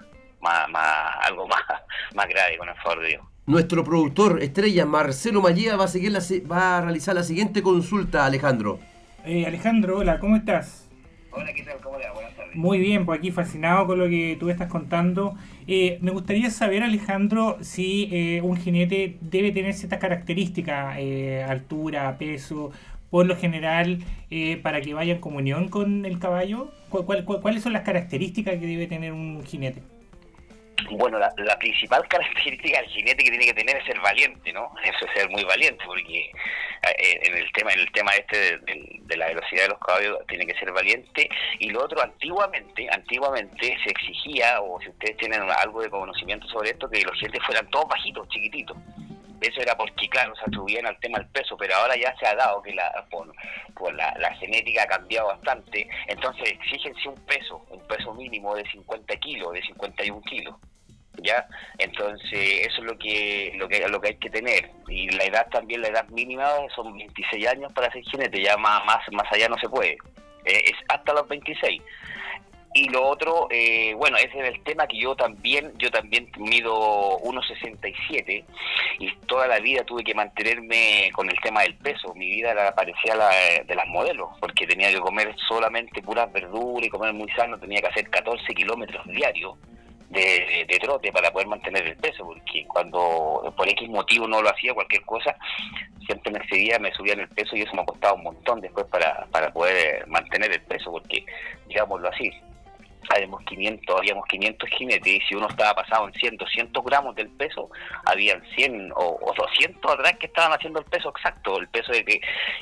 algo más grave, con el favor de Dios. Nuestro productor estrella Marcelo Mallea va a realizar la siguiente consulta, Alejandro. Alejandro, hola, ¿cómo estás? Hola, ¿qué tal? ¿Cómo le va? Buenas tardes. Muy bien, pues aquí fascinado con lo que tú estás contando. Me gustaría saber, Alejandro, si un jinete debe tener ciertas características, altura, peso, por lo general, para que vaya en comunión con el caballo. ¿Cuáles son las características que debe tener un jinete? Bueno, la principal característica del jinete que tiene que tener es ser valiente, ¿no? Eso es ser muy valiente, porque en el tema este de la velocidad de los caballos tiene que ser valiente. Y lo otro, antiguamente se exigía, o si ustedes tienen algo de conocimiento sobre esto, que los jinetes fueran todos bajitos, chiquititos. Eso era porque, claro, se atribuían al tema del peso, pero ahora ya se ha dado que la genética ha cambiado bastante. Entonces exígense un peso mínimo de 50 kilos, de 51 kilos. ¿Ya? Entonces eso es lo que hay que tener. Y la edad también, la edad mínima son 26 años para ser jinete, ya más allá no se puede, es hasta los 26. Y lo otro, bueno, ese es el tema que yo también mido 1,67 y toda la vida tuve que mantenerme con el tema del peso. Mi vida parecía la de las modelos, porque tenía que comer solamente puras verduras y comer muy sano. Tenía que hacer 14 kilómetros diarios de trote para poder mantener el peso, porque cuando por X motivo no lo hacía, cualquier cosa, siempre me excedía, me subía en el peso, y eso me ha costado un montón después para poder mantener el peso, porque, digámoslo así, habíamos 500 jinetes, y si uno estaba pasado en 100, 200 gramos del peso, habían 100 o 200 atrás que estaban haciendo el peso exacto, el peso de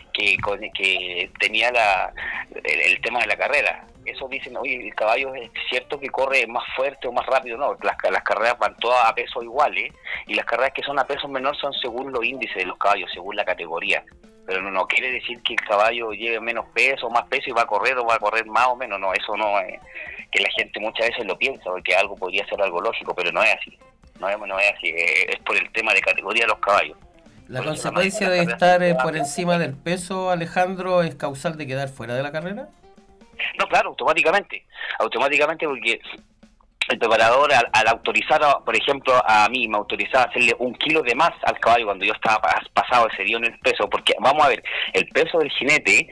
que tenía el tema de la carrera. Eso dicen, oye, el caballo es cierto que corre más fuerte o más rápido. No, las carreras van todas a peso iguales, y las carreras que son a peso menor son según los índices de los caballos, según la categoría. Pero no quiere decir que el caballo lleve menos peso o más peso y va a correr más o menos. No, eso no es, que la gente muchas veces lo piensa, porque algo podría ser algo lógico, pero no es así. No es así, es por el tema de categoría de los caballos. ¿La consecuencia de estar por encima del peso, Alejandro, es causal de quedar fuera de la carrera? No, claro, automáticamente porque el preparador al autorizar, por ejemplo, a mí me autorizaba hacerle 1 kilo de más al caballo cuando yo estaba pasado ese día en el peso, porque vamos a ver, el peso del jinete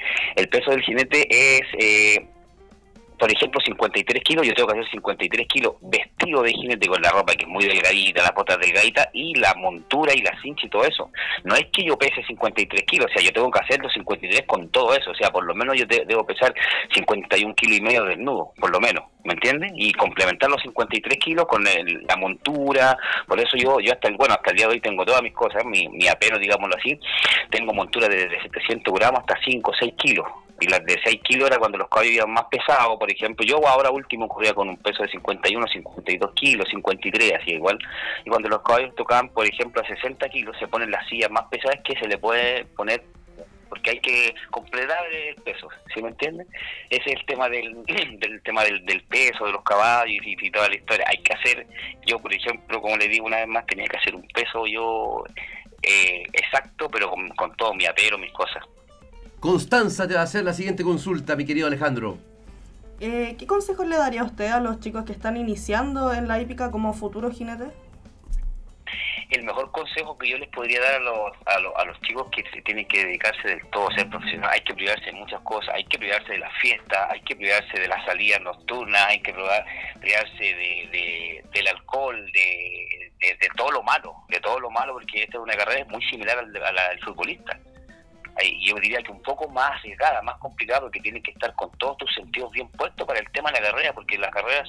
es... por ejemplo, 53 kilos, yo tengo que hacer 53 kilos vestido de jinete con la ropa que es muy delgadita, las botas delgaditas y la montura y la cincha y todo eso. No es que yo pese 53 kilos, o sea, yo tengo que hacer los 53 con todo eso, o sea, por lo menos yo debo pesar 51 kilos y medio desnudo, por lo menos, ¿me entiendes? Y complementar los 53 kilos con la montura, por eso yo hasta el día de hoy tengo todas mis cosas, mi apero, digámoslo así, tengo montura de 700 gramos hasta 5 o 6 kilos. Y las de 6 kilos era cuando los caballos iban más pesados, por ejemplo. Yo ahora último corría con un peso de 51, 52 kilos, 53, así igual. Y cuando los caballos tocaban, por ejemplo, a 60 kilos, se ponen las sillas más pesadas que se le puede poner, porque hay que completar el peso, ¿sí me entienden? Ese es el tema del peso de los caballos y toda la historia. Hay que hacer, yo por ejemplo, como le digo una vez más, tenía que hacer un peso yo exacto, pero con todo mi apero, mis cosas. Constanza te va a hacer la siguiente consulta, mi querido Alejandro. ¿Qué consejos le daría usted a los chicos que están iniciando en la hípica como futuros jinetes? El mejor consejo que yo les podría dar a los chicos que tienen que dedicarse del todo a ser profesional, hay que privarse de muchas cosas, hay que privarse de la fiesta, hay que privarse de las salidas nocturnas, hay que privarse del alcohol, de todo lo malo, porque esta es una carrera muy similar a la del futbolista. Yo diría que un poco más arriesgada, más complicada, porque tienes que estar con todos tus sentidos bien puestos para el tema de la carrera, porque la carrera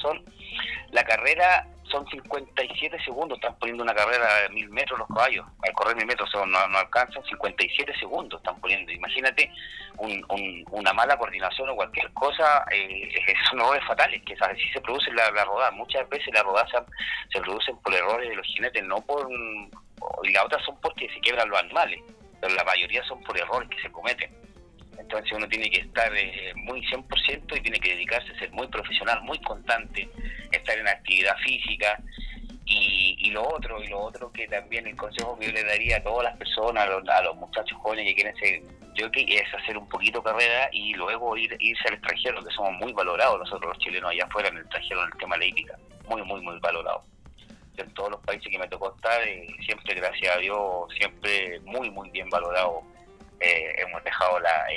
son 57 segundos, están poniendo una carrera de 1000 metros los caballos, al correr 1000 metros no alcanzan 57 segundos, están poniendo, imagínate una mala coordinación o cualquier cosa, son errores fatales, que así se produce la rodada. Muchas veces las rodadas se producen por errores de los jinetes, y las otras son porque se quiebran los animales, pero la mayoría son por errores que se cometen. Entonces uno tiene que estar muy 100% y tiene que dedicarse a ser muy profesional, muy constante, estar en actividad física y lo otro que también el consejo que yo le daría a todas las personas, a los muchachos jóvenes que quieren ser jockey, es hacer un poquito carrera y luego irse al extranjero, que somos muy valorados nosotros los chilenos allá afuera en el extranjero en el tema de la hípica, muy muy muy valorados. En todos los países que me tocó estar, siempre, gracias a Dios, siempre muy muy bien valorado. Hemos dejado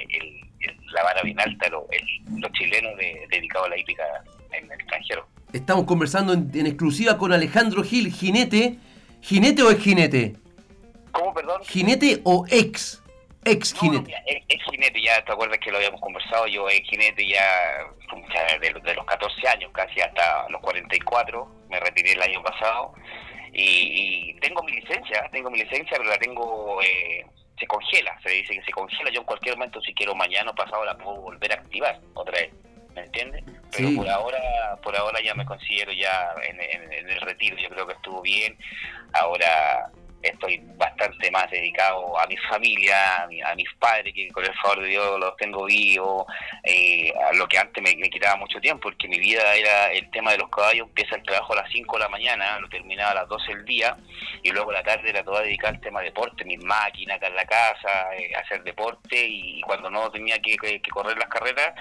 la vara bien alta los chilenos dedicados a la hípica en el extranjero. Estamos conversando en exclusiva con Alejandro Gil, jinete. ¿Jinete o ex jinete? ¿Cómo, perdón? ¿Jinete o ex jinete? No, ex jinete, ya te acuerdas que lo habíamos conversado. Yo ex jinete ya de los 14 años, casi hasta los 44, me retiré el año pasado y tengo mi licencia, pero la tengo, se congela, se dice que se congela. Yo en cualquier momento, si quiero mañana o pasado, la puedo volver a activar otra vez, ¿me entiendes? Pero sí. por ahora ya me considero ya en el retiro. Yo creo que estuvo bien. Ahora estoy bastante más dedicado a mi familia, a mis padres, que con el favor de Dios los tengo vivos, a lo que antes me quitaba mucho tiempo, porque mi vida era el tema de los caballos. Empieza el trabajo a las 5 de la mañana, lo terminaba a las 12 del día, y luego la tarde era toda dedicada al tema de deporte, mis máquinas acá en la casa, hacer deporte, y cuando no tenía que correr las carreras,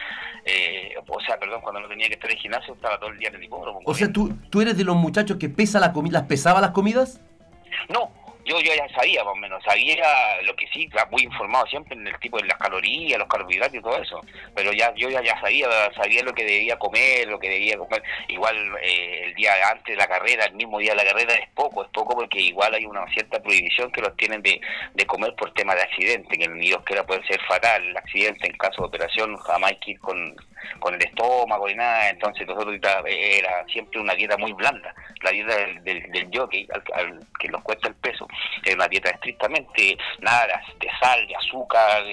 cuando no tenía que estar en el gimnasio, estaba todo el día en el hipódromo. O sea, ¿tú eres de los muchachos que pesaba las comidas? No. Yo ya sabía más o menos, sabía lo que sí, muy informado siempre en el tipo de las calorías, los carbohidratos y todo eso, pero yo ya sabía lo que debía comer, igual el día antes de la carrera, el mismo día de la carrera es poco porque igual hay una cierta prohibición que los tienen de comer por tema de accidente, que ni Dios quiera puede ser fatal el accidente. En caso de operación jamás hay que ir con el estómago ni nada. Entonces nosotros era siempre una dieta muy blanda, la dieta del jockey al que nos cuesta el peso. Es una dieta estrictamente nada de sal, de azúcar,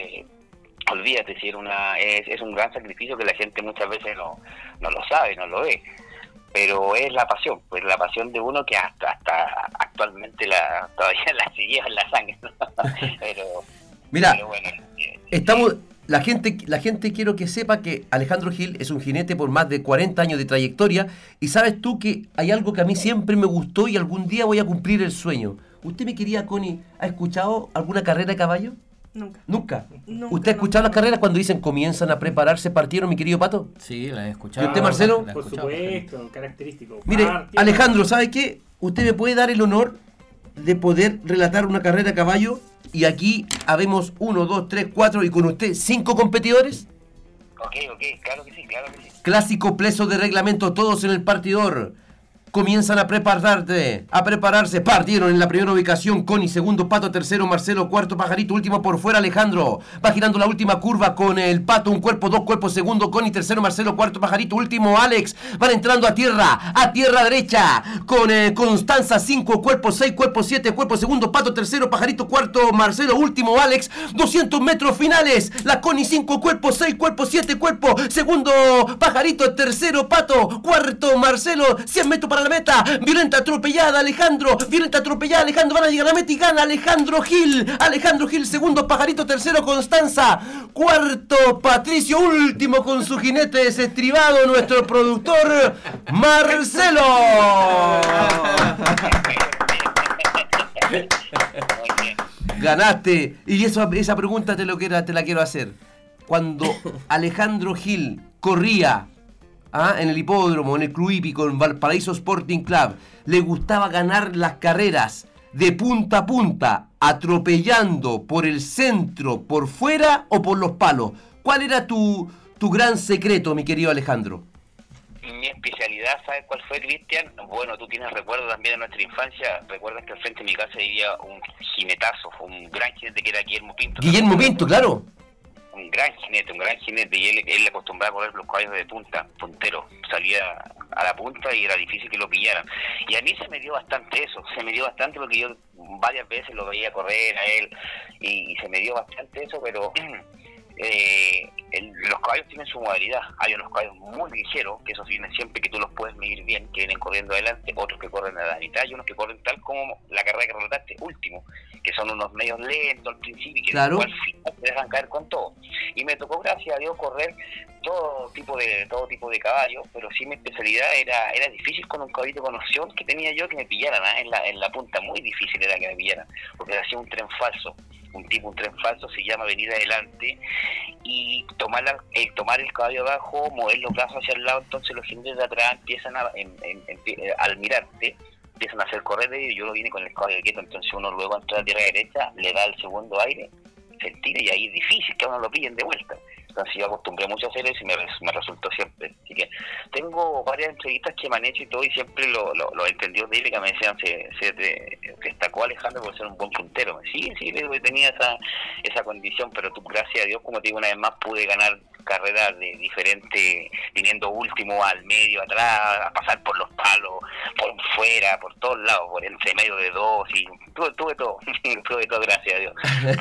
olvídate, si es un gran sacrificio que la gente muchas veces no lo sabe, no lo ve. pero es la pasión, pues la pasión de uno que hasta actualmente todavía la sigue en la sangre, ¿no? Mira, pero bueno, la gente quiero que sepa que Alejandro Gil es un jinete por más de 40 años de trayectoria, y sabes tú que hay algo que a mí siempre me gustó y algún día voy a cumplir el sueño. ¿Usted, mi querida Connie, ha escuchado alguna carrera de caballo? ¿Nunca? ¿Usted ha escuchado las carreras cuando dicen comienzan a prepararse, partieron, mi querido Pato? Sí, la he escuchado. ¿Y usted, Marcelo? Por supuesto, característico. Mire, Alejandro, ¿sabe qué? ¿Usted me puede dar el honor de poder relatar una carrera a caballo? Y aquí habemos 1, 2, 3, 4 y con usted 5 competidores. Ok, claro que sí. Clásico pleso de reglamento, todos en el partidor. Comienzan a prepararse. Partieron en la primera ubicación Connie, segundo Pato, tercero Marcelo, cuarto Pajarito, último por fuera Alejandro. Va girando la última curva con el Pato, un cuerpo, dos cuerpos, segundo Connie, tercero Marcelo, cuarto Pajarito, último Alex. Van entrando a tierra derecha con Constanza, 5 cuerpos, 6 cuerpos, 7 cuerpos, segundo Pato, tercero Pajarito, cuarto Marcelo, último Alex. 200 metros finales, la Connie, 5 cuerpos, 6 cuerpos, 7 cuerpos, segundo Pajarito, tercero Pato, cuarto Marcelo, 100 metros para la meta, violenta atropellada Alejandro, van a llegar a la meta y gana Alejandro Gil, segundo Pajarito, tercero Constanza, cuarto Patricio, último con su jinete desestribado, nuestro productor Marcelo. Ganaste, y esa pregunta te la quiero hacer. Cuando Alejandro Gil corría en el hipódromo, en el Club Hípico, en Valparaíso Sporting Club, le gustaba ganar las carreras de punta a punta, atropellando por el centro, por fuera o por los palos. ¿Cuál era tu gran secreto, mi querido Alejandro? Mi especialidad, ¿sabes cuál fue, Cristian? Bueno, tú tienes recuerdo también de nuestra infancia. Recuerdas que al frente de mi casa vivía un jinetazo, un gran jinete que era Guillermo Pinto. Guillermo Pinto, claro. Un gran jinete, y él le acostumbraba a correr los caballos de punta, puntero, salía a la punta y era difícil que lo pillaran. Y a mí se me dio bastante porque yo varias veces lo veía correr a él y se me dio bastante eso, pero los caballos tienen su modalidad. Hay unos caballos muy ligeros, que esos vienen siempre que tú los puedes medir bien, que vienen corriendo adelante, otros que corren a la mitad y unos que corren tal como la carrera que relataste, último, que son unos medios lentos al principio y que claro, al final te dejan caer con todo. Y me tocó, gracias a Dios, correr todo tipo de caballos, pero sí mi especialidad era difícil con un caballito con opción que tenía yo que me pillaran en la punta, muy difícil era que me pillaran, porque hacía un tren falso. Un tren falso se llama venir adelante y tomar el caballo abajo, mover los brazos hacia el lado, entonces los jinetes de atrás empiezan al mirarte, empiezan a hacer correr de ellos. Yo lo vine con el caballo quieto, entonces uno luego entra a tierra derecha, le da el segundo aire, se tira y ahí es difícil que a uno lo pillen de vuelta. Entonces yo acostumbré mucho a hacer eso y me resultó siempre. Así que tengo varias entrevistas que me han hecho y todo, y siempre los entendidos de él que me decían, se destacó Alejandro por ser un buen puntero. Sí, tenía esa condición, pero tú, gracias a Dios, como te digo una vez más, pude ganar carreras de diferentes, viniendo último, al medio, atrás, a pasar por los palos, por fuera, por todos lados, por entre medio de dos, y tuve todo, gracias a Dios.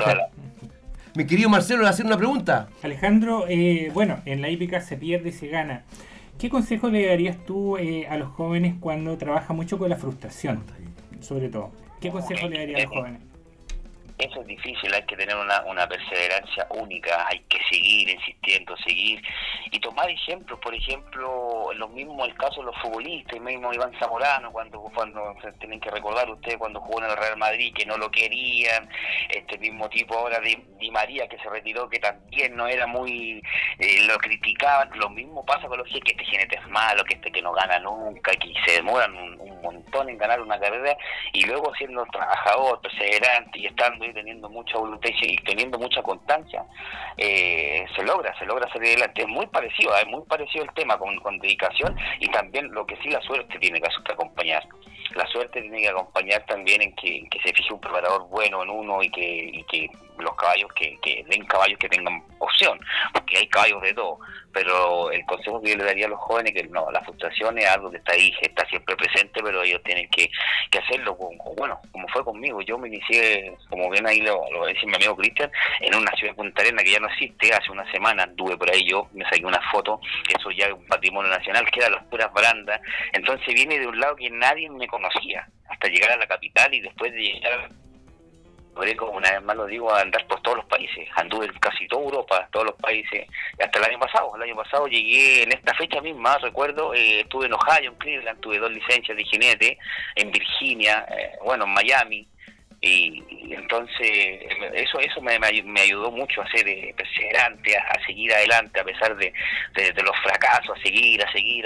Mi querido Marcelo, ¿le hacer una pregunta? Alejandro, bueno, en la hípica se pierde y se gana. ¿Qué consejo le darías tú a los jóvenes cuando trabajan mucho con la frustración, sobre todo? ¿Qué consejo le darías a los jóvenes? Eso es difícil, hay que tener una perseverancia única, hay que seguir insistiendo, seguir y tomar ejemplos. Por ejemplo, el caso de los futbolistas, el mismo Iván Zamorano, cuando tienen que recordar ustedes cuando jugó en el Real Madrid, que no lo querían, este mismo tipo ahora de Di María, que se retiró, que también no era muy, lo criticaban. Lo mismo pasa con los que este jinete es malo, que no gana nunca, que se demoran un montón en ganar una carrera, y luego siendo trabajador, perseverante y estando teniendo mucha voluntad y teniendo mucha constancia, se logra salir adelante. Es muy parecido el tema, con dedicación, y también lo que sí, la suerte tiene que acompañar. La suerte tiene que acompañar también en que se fije un preparador bueno en uno y que los caballos que den caballos que tengan opción, porque hay caballos de todo, pero el consejo que yo le daría a los jóvenes que no, la frustración es algo que está ahí, que está siempre presente, pero ellos tienen que hacerlo como fue conmigo. Yo me inicié, como bien ahí lo decía mi amigo Cristian, en una ciudad de Punta Arenas que ya no existe. Hace una semana anduve por ahí, yo me saqué una foto, eso ya es un patrimonio nacional, quedan las puras barandas. Entonces viene de un lado que nadie me conocía, hasta llegar a la capital, y después de llegar, como una vez más lo digo, a andar por todos los países. Anduve en casi toda Europa, todos los países, hasta el año pasado llegué en esta fecha misma, recuerdo, estuve en Ohio, en Cleveland, tuve 2 licencias de jinete, en Virginia, en Miami, y entonces eso me ayudó mucho a ser perseverante, a seguir adelante a pesar de los fracasos, a seguir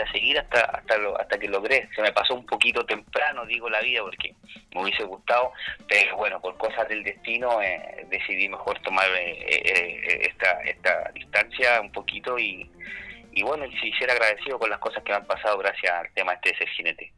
hasta que logré. Se me pasó un poquito temprano, digo, la vida, porque me hubiese gustado, pero bueno, por cosas del destino decidí mejor tomar esta distancia un poquito, y bueno, si ser agradecido con las cosas que me han pasado gracias al tema de ser jinete.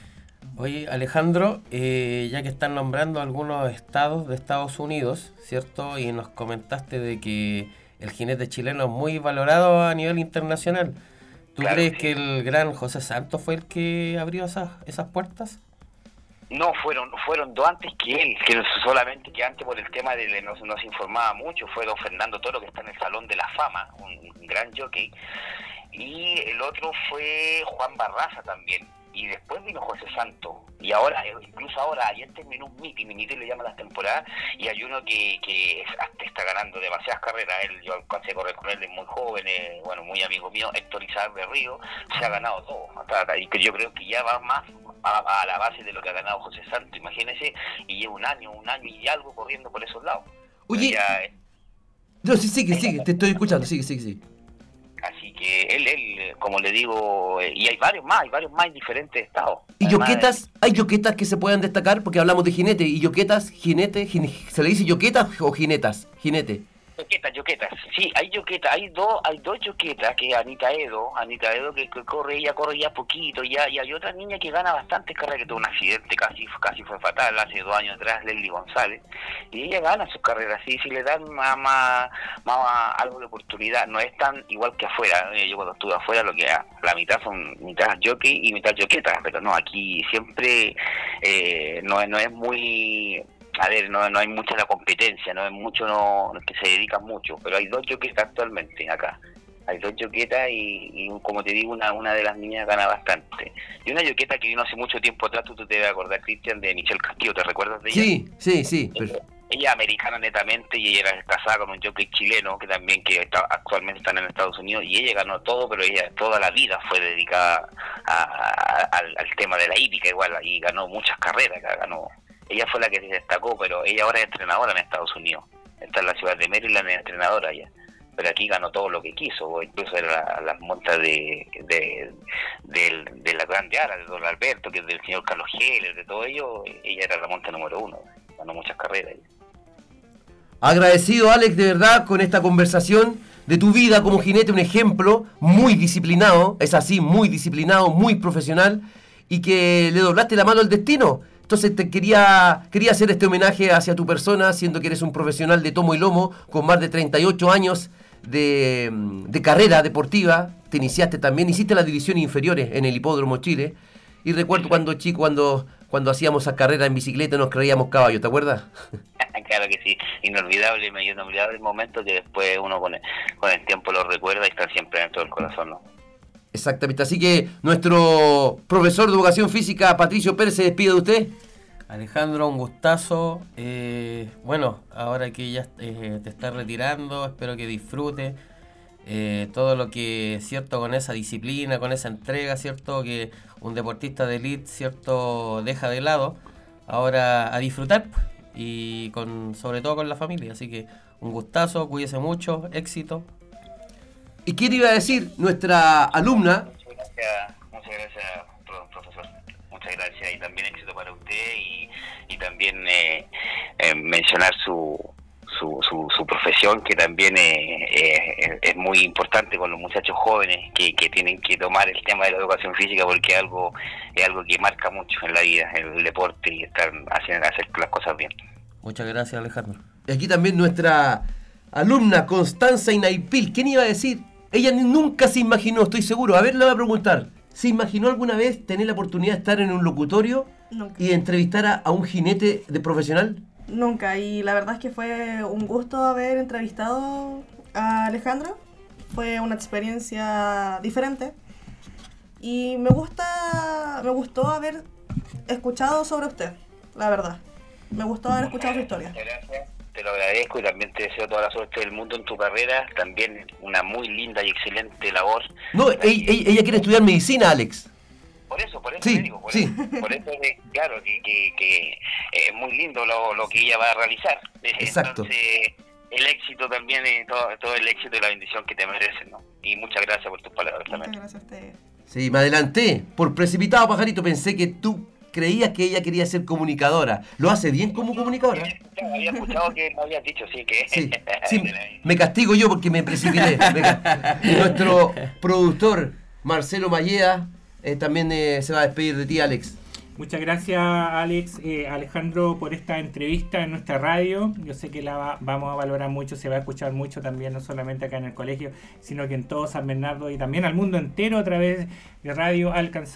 Oye, Alejandro, ya que están nombrando algunos estados de Estados Unidos, ¿cierto? Y nos comentaste de que el jinete chileno es muy valorado a nivel internacional. ¿Tú crees que el gran José Santos fue el que abrió esas puertas? No, fueron dos antes que él, que solamente que antes por el tema de nos informaba mucho, fue don Fernando Toro, que está en el Salón de la Fama, un gran jockey, y el otro fue Juan Barraza también. Y después vino José Santos, y incluso ahora, ayer terminó un meeting le llaman las temporadas, y hay uno que hasta está ganando demasiadas carreras. Yo alcancé a correr con él, es muy joven, muy amigo mío, Héctor Isaac de Río, se ha ganado todo, y que yo creo que ya va más a la base de lo que ha ganado José Santos, imagínese, y lleva un año y algo corriendo por esos lados. Oye, no, sigue, te estoy escuchando, sigue. Así que él, como le digo, y hay varios más en diferentes estados. ¿Y yoquetas? ¿Hay yoquetas que se puedan destacar? Porque hablamos de jinete. ¿Y yoquetas, ¿se le dice yoquetas o jinetas? Jinete. Yoquetas, sí, hay yoquetas, hay dos yoquetas, que Anita Edo que corre ya poquito, y hay otra niña que gana bastantes carreras, que tuvo un accidente, casi fue fatal, hace 2 años atrás, Leslie González, y ella gana sus carreras, sí, si le dan más algo de oportunidad, no es tan igual que afuera. Yo cuando estuve afuera, lo que la mitad son mitad jockey y mitad yoquetas, pero no, aquí siempre no es muy... A ver, no hay mucha la competencia, no es mucho que se dedican mucho, pero hay 2 yoquetas actualmente acá. Hay 2 yoquetas y como te digo, una de las niñas gana bastante. Y una yoqueta que vino hace mucho tiempo atrás, tú te debes acordar, Cristian, de Michelle Castillo, ¿te recuerdas de ella? Sí. Ella americana netamente, y ella era casada con un jockey chileno que actualmente están en Estados Unidos, y ella ganó todo, pero ella toda la vida fue dedicada al tema de la hípica igual, y ganó muchas carreras, Ella fue la que se destacó, pero ella ahora es entrenadora en Estados Unidos. Está en la ciudad de Maryland, es entrenadora ya. Pero aquí ganó todo lo que quiso, incluso era las montas de la Grande Ara, de don Alberto, que es del señor Carlos Heller, de todo ello. Ella era la monta número 1, ganó muchas carreras. Agradecido, Alex, de verdad, con esta conversación de tu vida como jinete, un ejemplo muy disciplinado, es así, muy disciplinado, muy profesional, y que le doblaste la mano al destino. Entonces te quería hacer este homenaje hacia tu persona, siendo que eres un profesional de tomo y lomo, con más de 38 años de carrera deportiva. Te iniciaste también, hiciste las divisiones inferiores en el Hipódromo Chile. Y recuerdo cuando hacíamos esas carreras en bicicleta nos creíamos caballos, ¿te acuerdas? Claro que sí, inolvidable momento que después uno con el tiempo lo recuerda y está siempre dentro del corazón, ¿no? Exactamente, así que nuestro profesor de educación física, Patricio Pérez, se despide de usted. Alejandro, un gustazo. Ahora que ya te estás retirando, espero que disfrutes todo lo que, cierto, con esa disciplina, con esa entrega, cierto, que un deportista de élite, cierto, deja de lado. Ahora a disfrutar, y sobre todo con la familia. Así que un gustazo, cuídese mucho, éxito. ¿Y quién iba a decir? Nuestra alumna. Muchas gracias, profesor. Muchas gracias, y también éxito para usted, y también mencionar su profesión, que también es muy importante con los muchachos jóvenes que tienen que tomar el tema de la educación física, porque es algo que marca mucho en la vida, el deporte, y hacer las cosas bien. Muchas gracias, Alejandro. Aquí también nuestra alumna Constanza Inaipil. ¿Quién iba a decir? Ella nunca se imaginó, estoy seguro. A ver, le voy a preguntar. ¿Se imaginó alguna vez tener la oportunidad de estar en un locutorio y entrevistar a un jinete de profesional? Nunca, y la verdad es que fue un gusto haber entrevistado a Alejandro. Fue una experiencia diferente y me gustó haber escuchado sobre usted, la verdad. Me gustó haber escuchado su historia. Gracias, te lo agradezco y también te deseo toda la suerte del mundo en tu carrera. También una muy linda y excelente labor. No, ella quiere estudiar medicina, Alex. Por eso sí, te digo, por eso claro, que es muy lindo lo que ella va a realizar. Exacto. Entonces, el éxito también, todo el éxito y la bendición que te merecen, ¿no? Y muchas gracias por tus palabras también. Muchas gracias a usted. Sí, me adelanté. Por precipitado, pajarito, pensé que tú creías que ella quería ser comunicadora. ¿Lo hace bien como comunicadora? Había escuchado que me habías dicho, sí, que... Sí, me castigo yo porque me precipité. Nuestro productor, Marcelo Mallea, también se va a despedir de ti, Alex. Muchas gracias, Alex, Alejandro, por esta entrevista en nuestra radio. Yo sé que la vamos a valorar mucho, se va a escuchar mucho también, no solamente acá en el colegio, sino que en todo San Bernardo y también al mundo entero a través de radio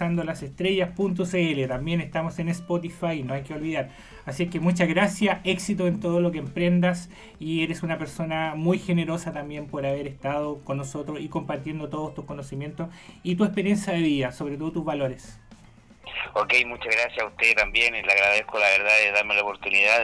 alcanzandolasestrellas.cl. También estamos en Spotify, no hay que olvidar. Así que muchas gracias, éxito en todo lo que emprendas y eres una persona muy generosa también por haber estado con nosotros y compartiendo todos tus conocimientos y tu experiencia de vida, sobre todo tus valores. Ok, muchas gracias a usted también, le agradezco la verdad de darme la oportunidad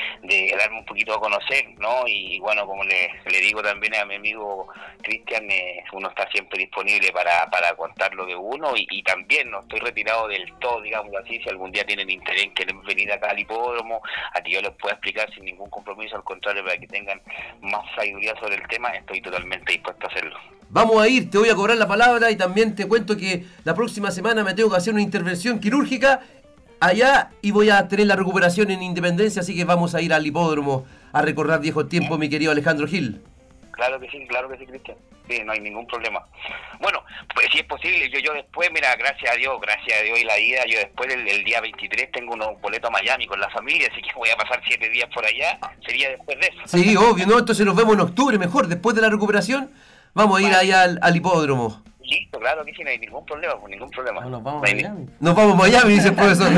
de darme un poquito a conocer, ¿no? Y bueno, como le digo también a mi amigo Cristian, uno está siempre disponible para contar lo de uno y también no estoy retirado del todo, digamos así, si algún día tienen interés en querer venir acá al hipódromo, a que yo les pueda explicar sin ningún compromiso, al contrario, para que tengan más sabiduría sobre el tema, estoy totalmente dispuesto a hacerlo. Vamos a ir, te voy a cobrar la palabra y también te cuento que la próxima semana me tengo que hacer una intervención quirúrgica allá y voy a tener la recuperación en Independencia, así que vamos a ir al hipódromo a recordar viejos tiempos, mi querido Alejandro Gil. Claro que sí, Cristian. Sí, no hay ningún problema. Bueno, pues si es posible, yo después, mira, gracias a Dios y la vida, yo después el día 23 tengo unos boletos a Miami con la familia, así que voy a pasar 7 días por allá, sería después de eso. Sí, obvio, ¿no? Entonces nos vemos en octubre, mejor, después de la recuperación. Vamos a ir allá al hipódromo. Listo, claro que sí, no hay ningún problema, ningún problema. No, nos vamos a Miami. Nos vamos a Miami, dice el profesor.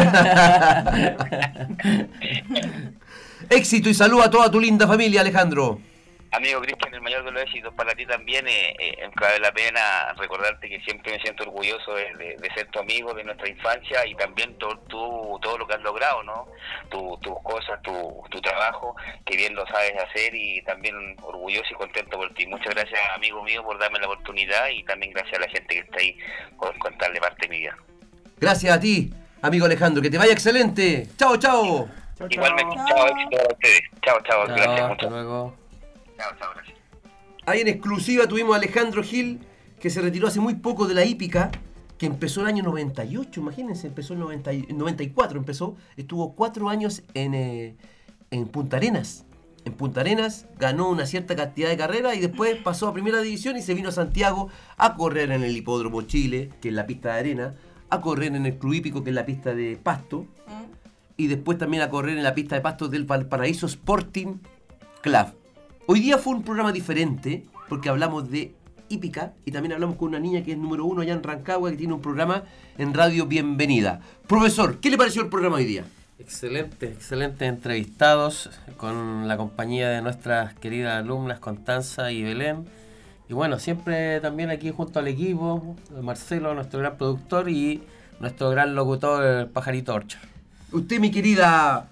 Éxito y salud a toda tu linda familia, Alejandro. Amigo Cristian, el mayor de los éxitos para ti también. Vale la pena recordarte que siempre me siento orgulloso de ser tu amigo de nuestra infancia y también todo lo que has logrado, ¿no? Tus cosas, tu trabajo, que bien lo sabes hacer y también orgulloso y contento por ti. Muchas gracias, amigo mío, por darme la oportunidad y también gracias a la gente que está ahí por contarle parte de mi vida. Gracias a ti, amigo Alejandro. Que te vaya excelente. Chao, chao. Igualmente, chao, éxito para ustedes. Chao, gracias mucho. Hasta luego. Chao, gracias. Ahí en exclusiva tuvimos a Alejandro Gil, que se retiró hace muy poco de la hípica, que empezó el año 98, imagínense, empezó el 94, estuvo 4 años en Punta Arenas. En Punta Arenas ganó una cierta cantidad de carreras y después pasó a primera división y se vino a Santiago a correr en el Hipódromo Chile, que es la pista de arena, a correr en el Club Hípico, que es la pista de pasto, y después también a correr en la pista de pasto del Valparaíso Sporting Club. Hoy día fue un programa diferente porque hablamos de hípica y también hablamos con una niña que es número 1 allá en Rancagua, que tiene un programa en Radio Bienvenida. Profesor, ¿qué le pareció el programa hoy día? Excelente entrevistados con la compañía de nuestras queridas alumnas Constanza y Belén. Y bueno, siempre también aquí junto al equipo, Marcelo, nuestro gran productor, y nuestro gran locutor, el Pajarito Orchard. Usted, mi querida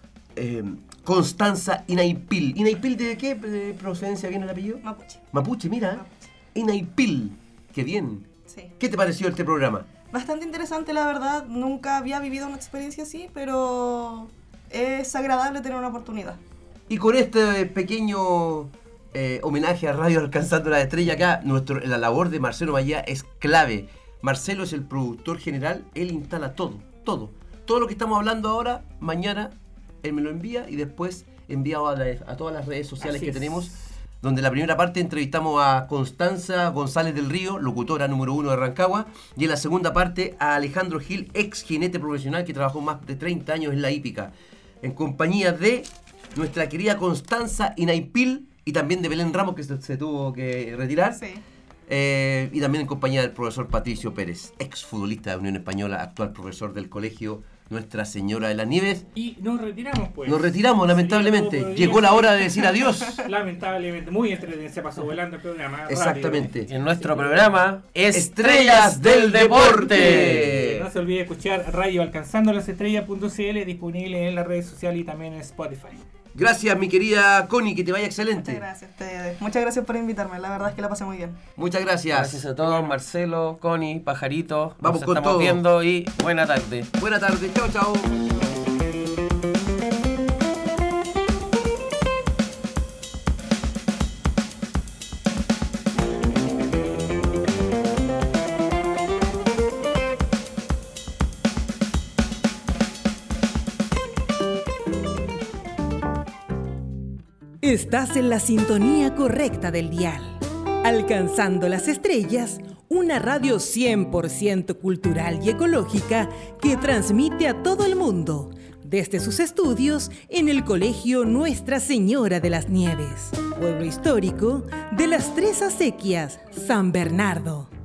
Constanza Inaipil. ¿Inaipil de qué procedencia viene el apellido? Mapuche, mira. Mapuche. Inaipil. Qué bien. Sí. ¿Qué te pareció este programa? Bastante interesante, la verdad. Nunca había vivido una experiencia así, pero es agradable tener una oportunidad. Y con este pequeño homenaje a Radio Alcanzando la Estrella acá, la labor de Marcelo Mallea es clave. Marcelo es el productor general, él instala todo. Todo lo que estamos hablando ahora, mañana él me lo envía y después enviado a todas las redes sociales que tenemos, donde la primera parte entrevistamos a Constanza González del Río, locutora número 1 de Rancagua, y en la segunda parte a Alejandro Gil, ex jinete profesional que trabajó más de 30 años en la hípica, en compañía de nuestra querida Constanza Inaipil y también de Belén Ramos, que se tuvo que retirar. Sí. Y también en compañía del profesor Patricio Pérez, ex futbolista de Unión Española, actual profesor del colegio Nuestra Señora de las Nieves. Y nos retiramos, pues. Nos retiramos, lamentablemente. Llegó la hora de decir adiós. Lamentablemente, muy entretenido, se pasó volando el programa. Exactamente. En nuestro programa, Estrellas del Deporte. No se olvide escuchar Radio Alcanzando las Estrellas.cl, disponible en las redes sociales y también en Spotify. Gracias, mi querida Connie, que te vaya excelente. Muchas gracias a ustedes. Muchas gracias por invitarme, la verdad es que la pasé muy bien. Muchas gracias. Gracias a todos, Marcelo, Connie, Pajarito. Vamos con estamos todo. viendo y buena tarde. Buena tarde, chao, chao. Estás en la sintonía correcta del dial. Alcanzando las estrellas, una radio 100% cultural y ecológica que transmite a todo el mundo, desde sus estudios en el colegio Nuestra Señora de las Nieves, pueblo histórico de las Tres Acequias, San Bernardo.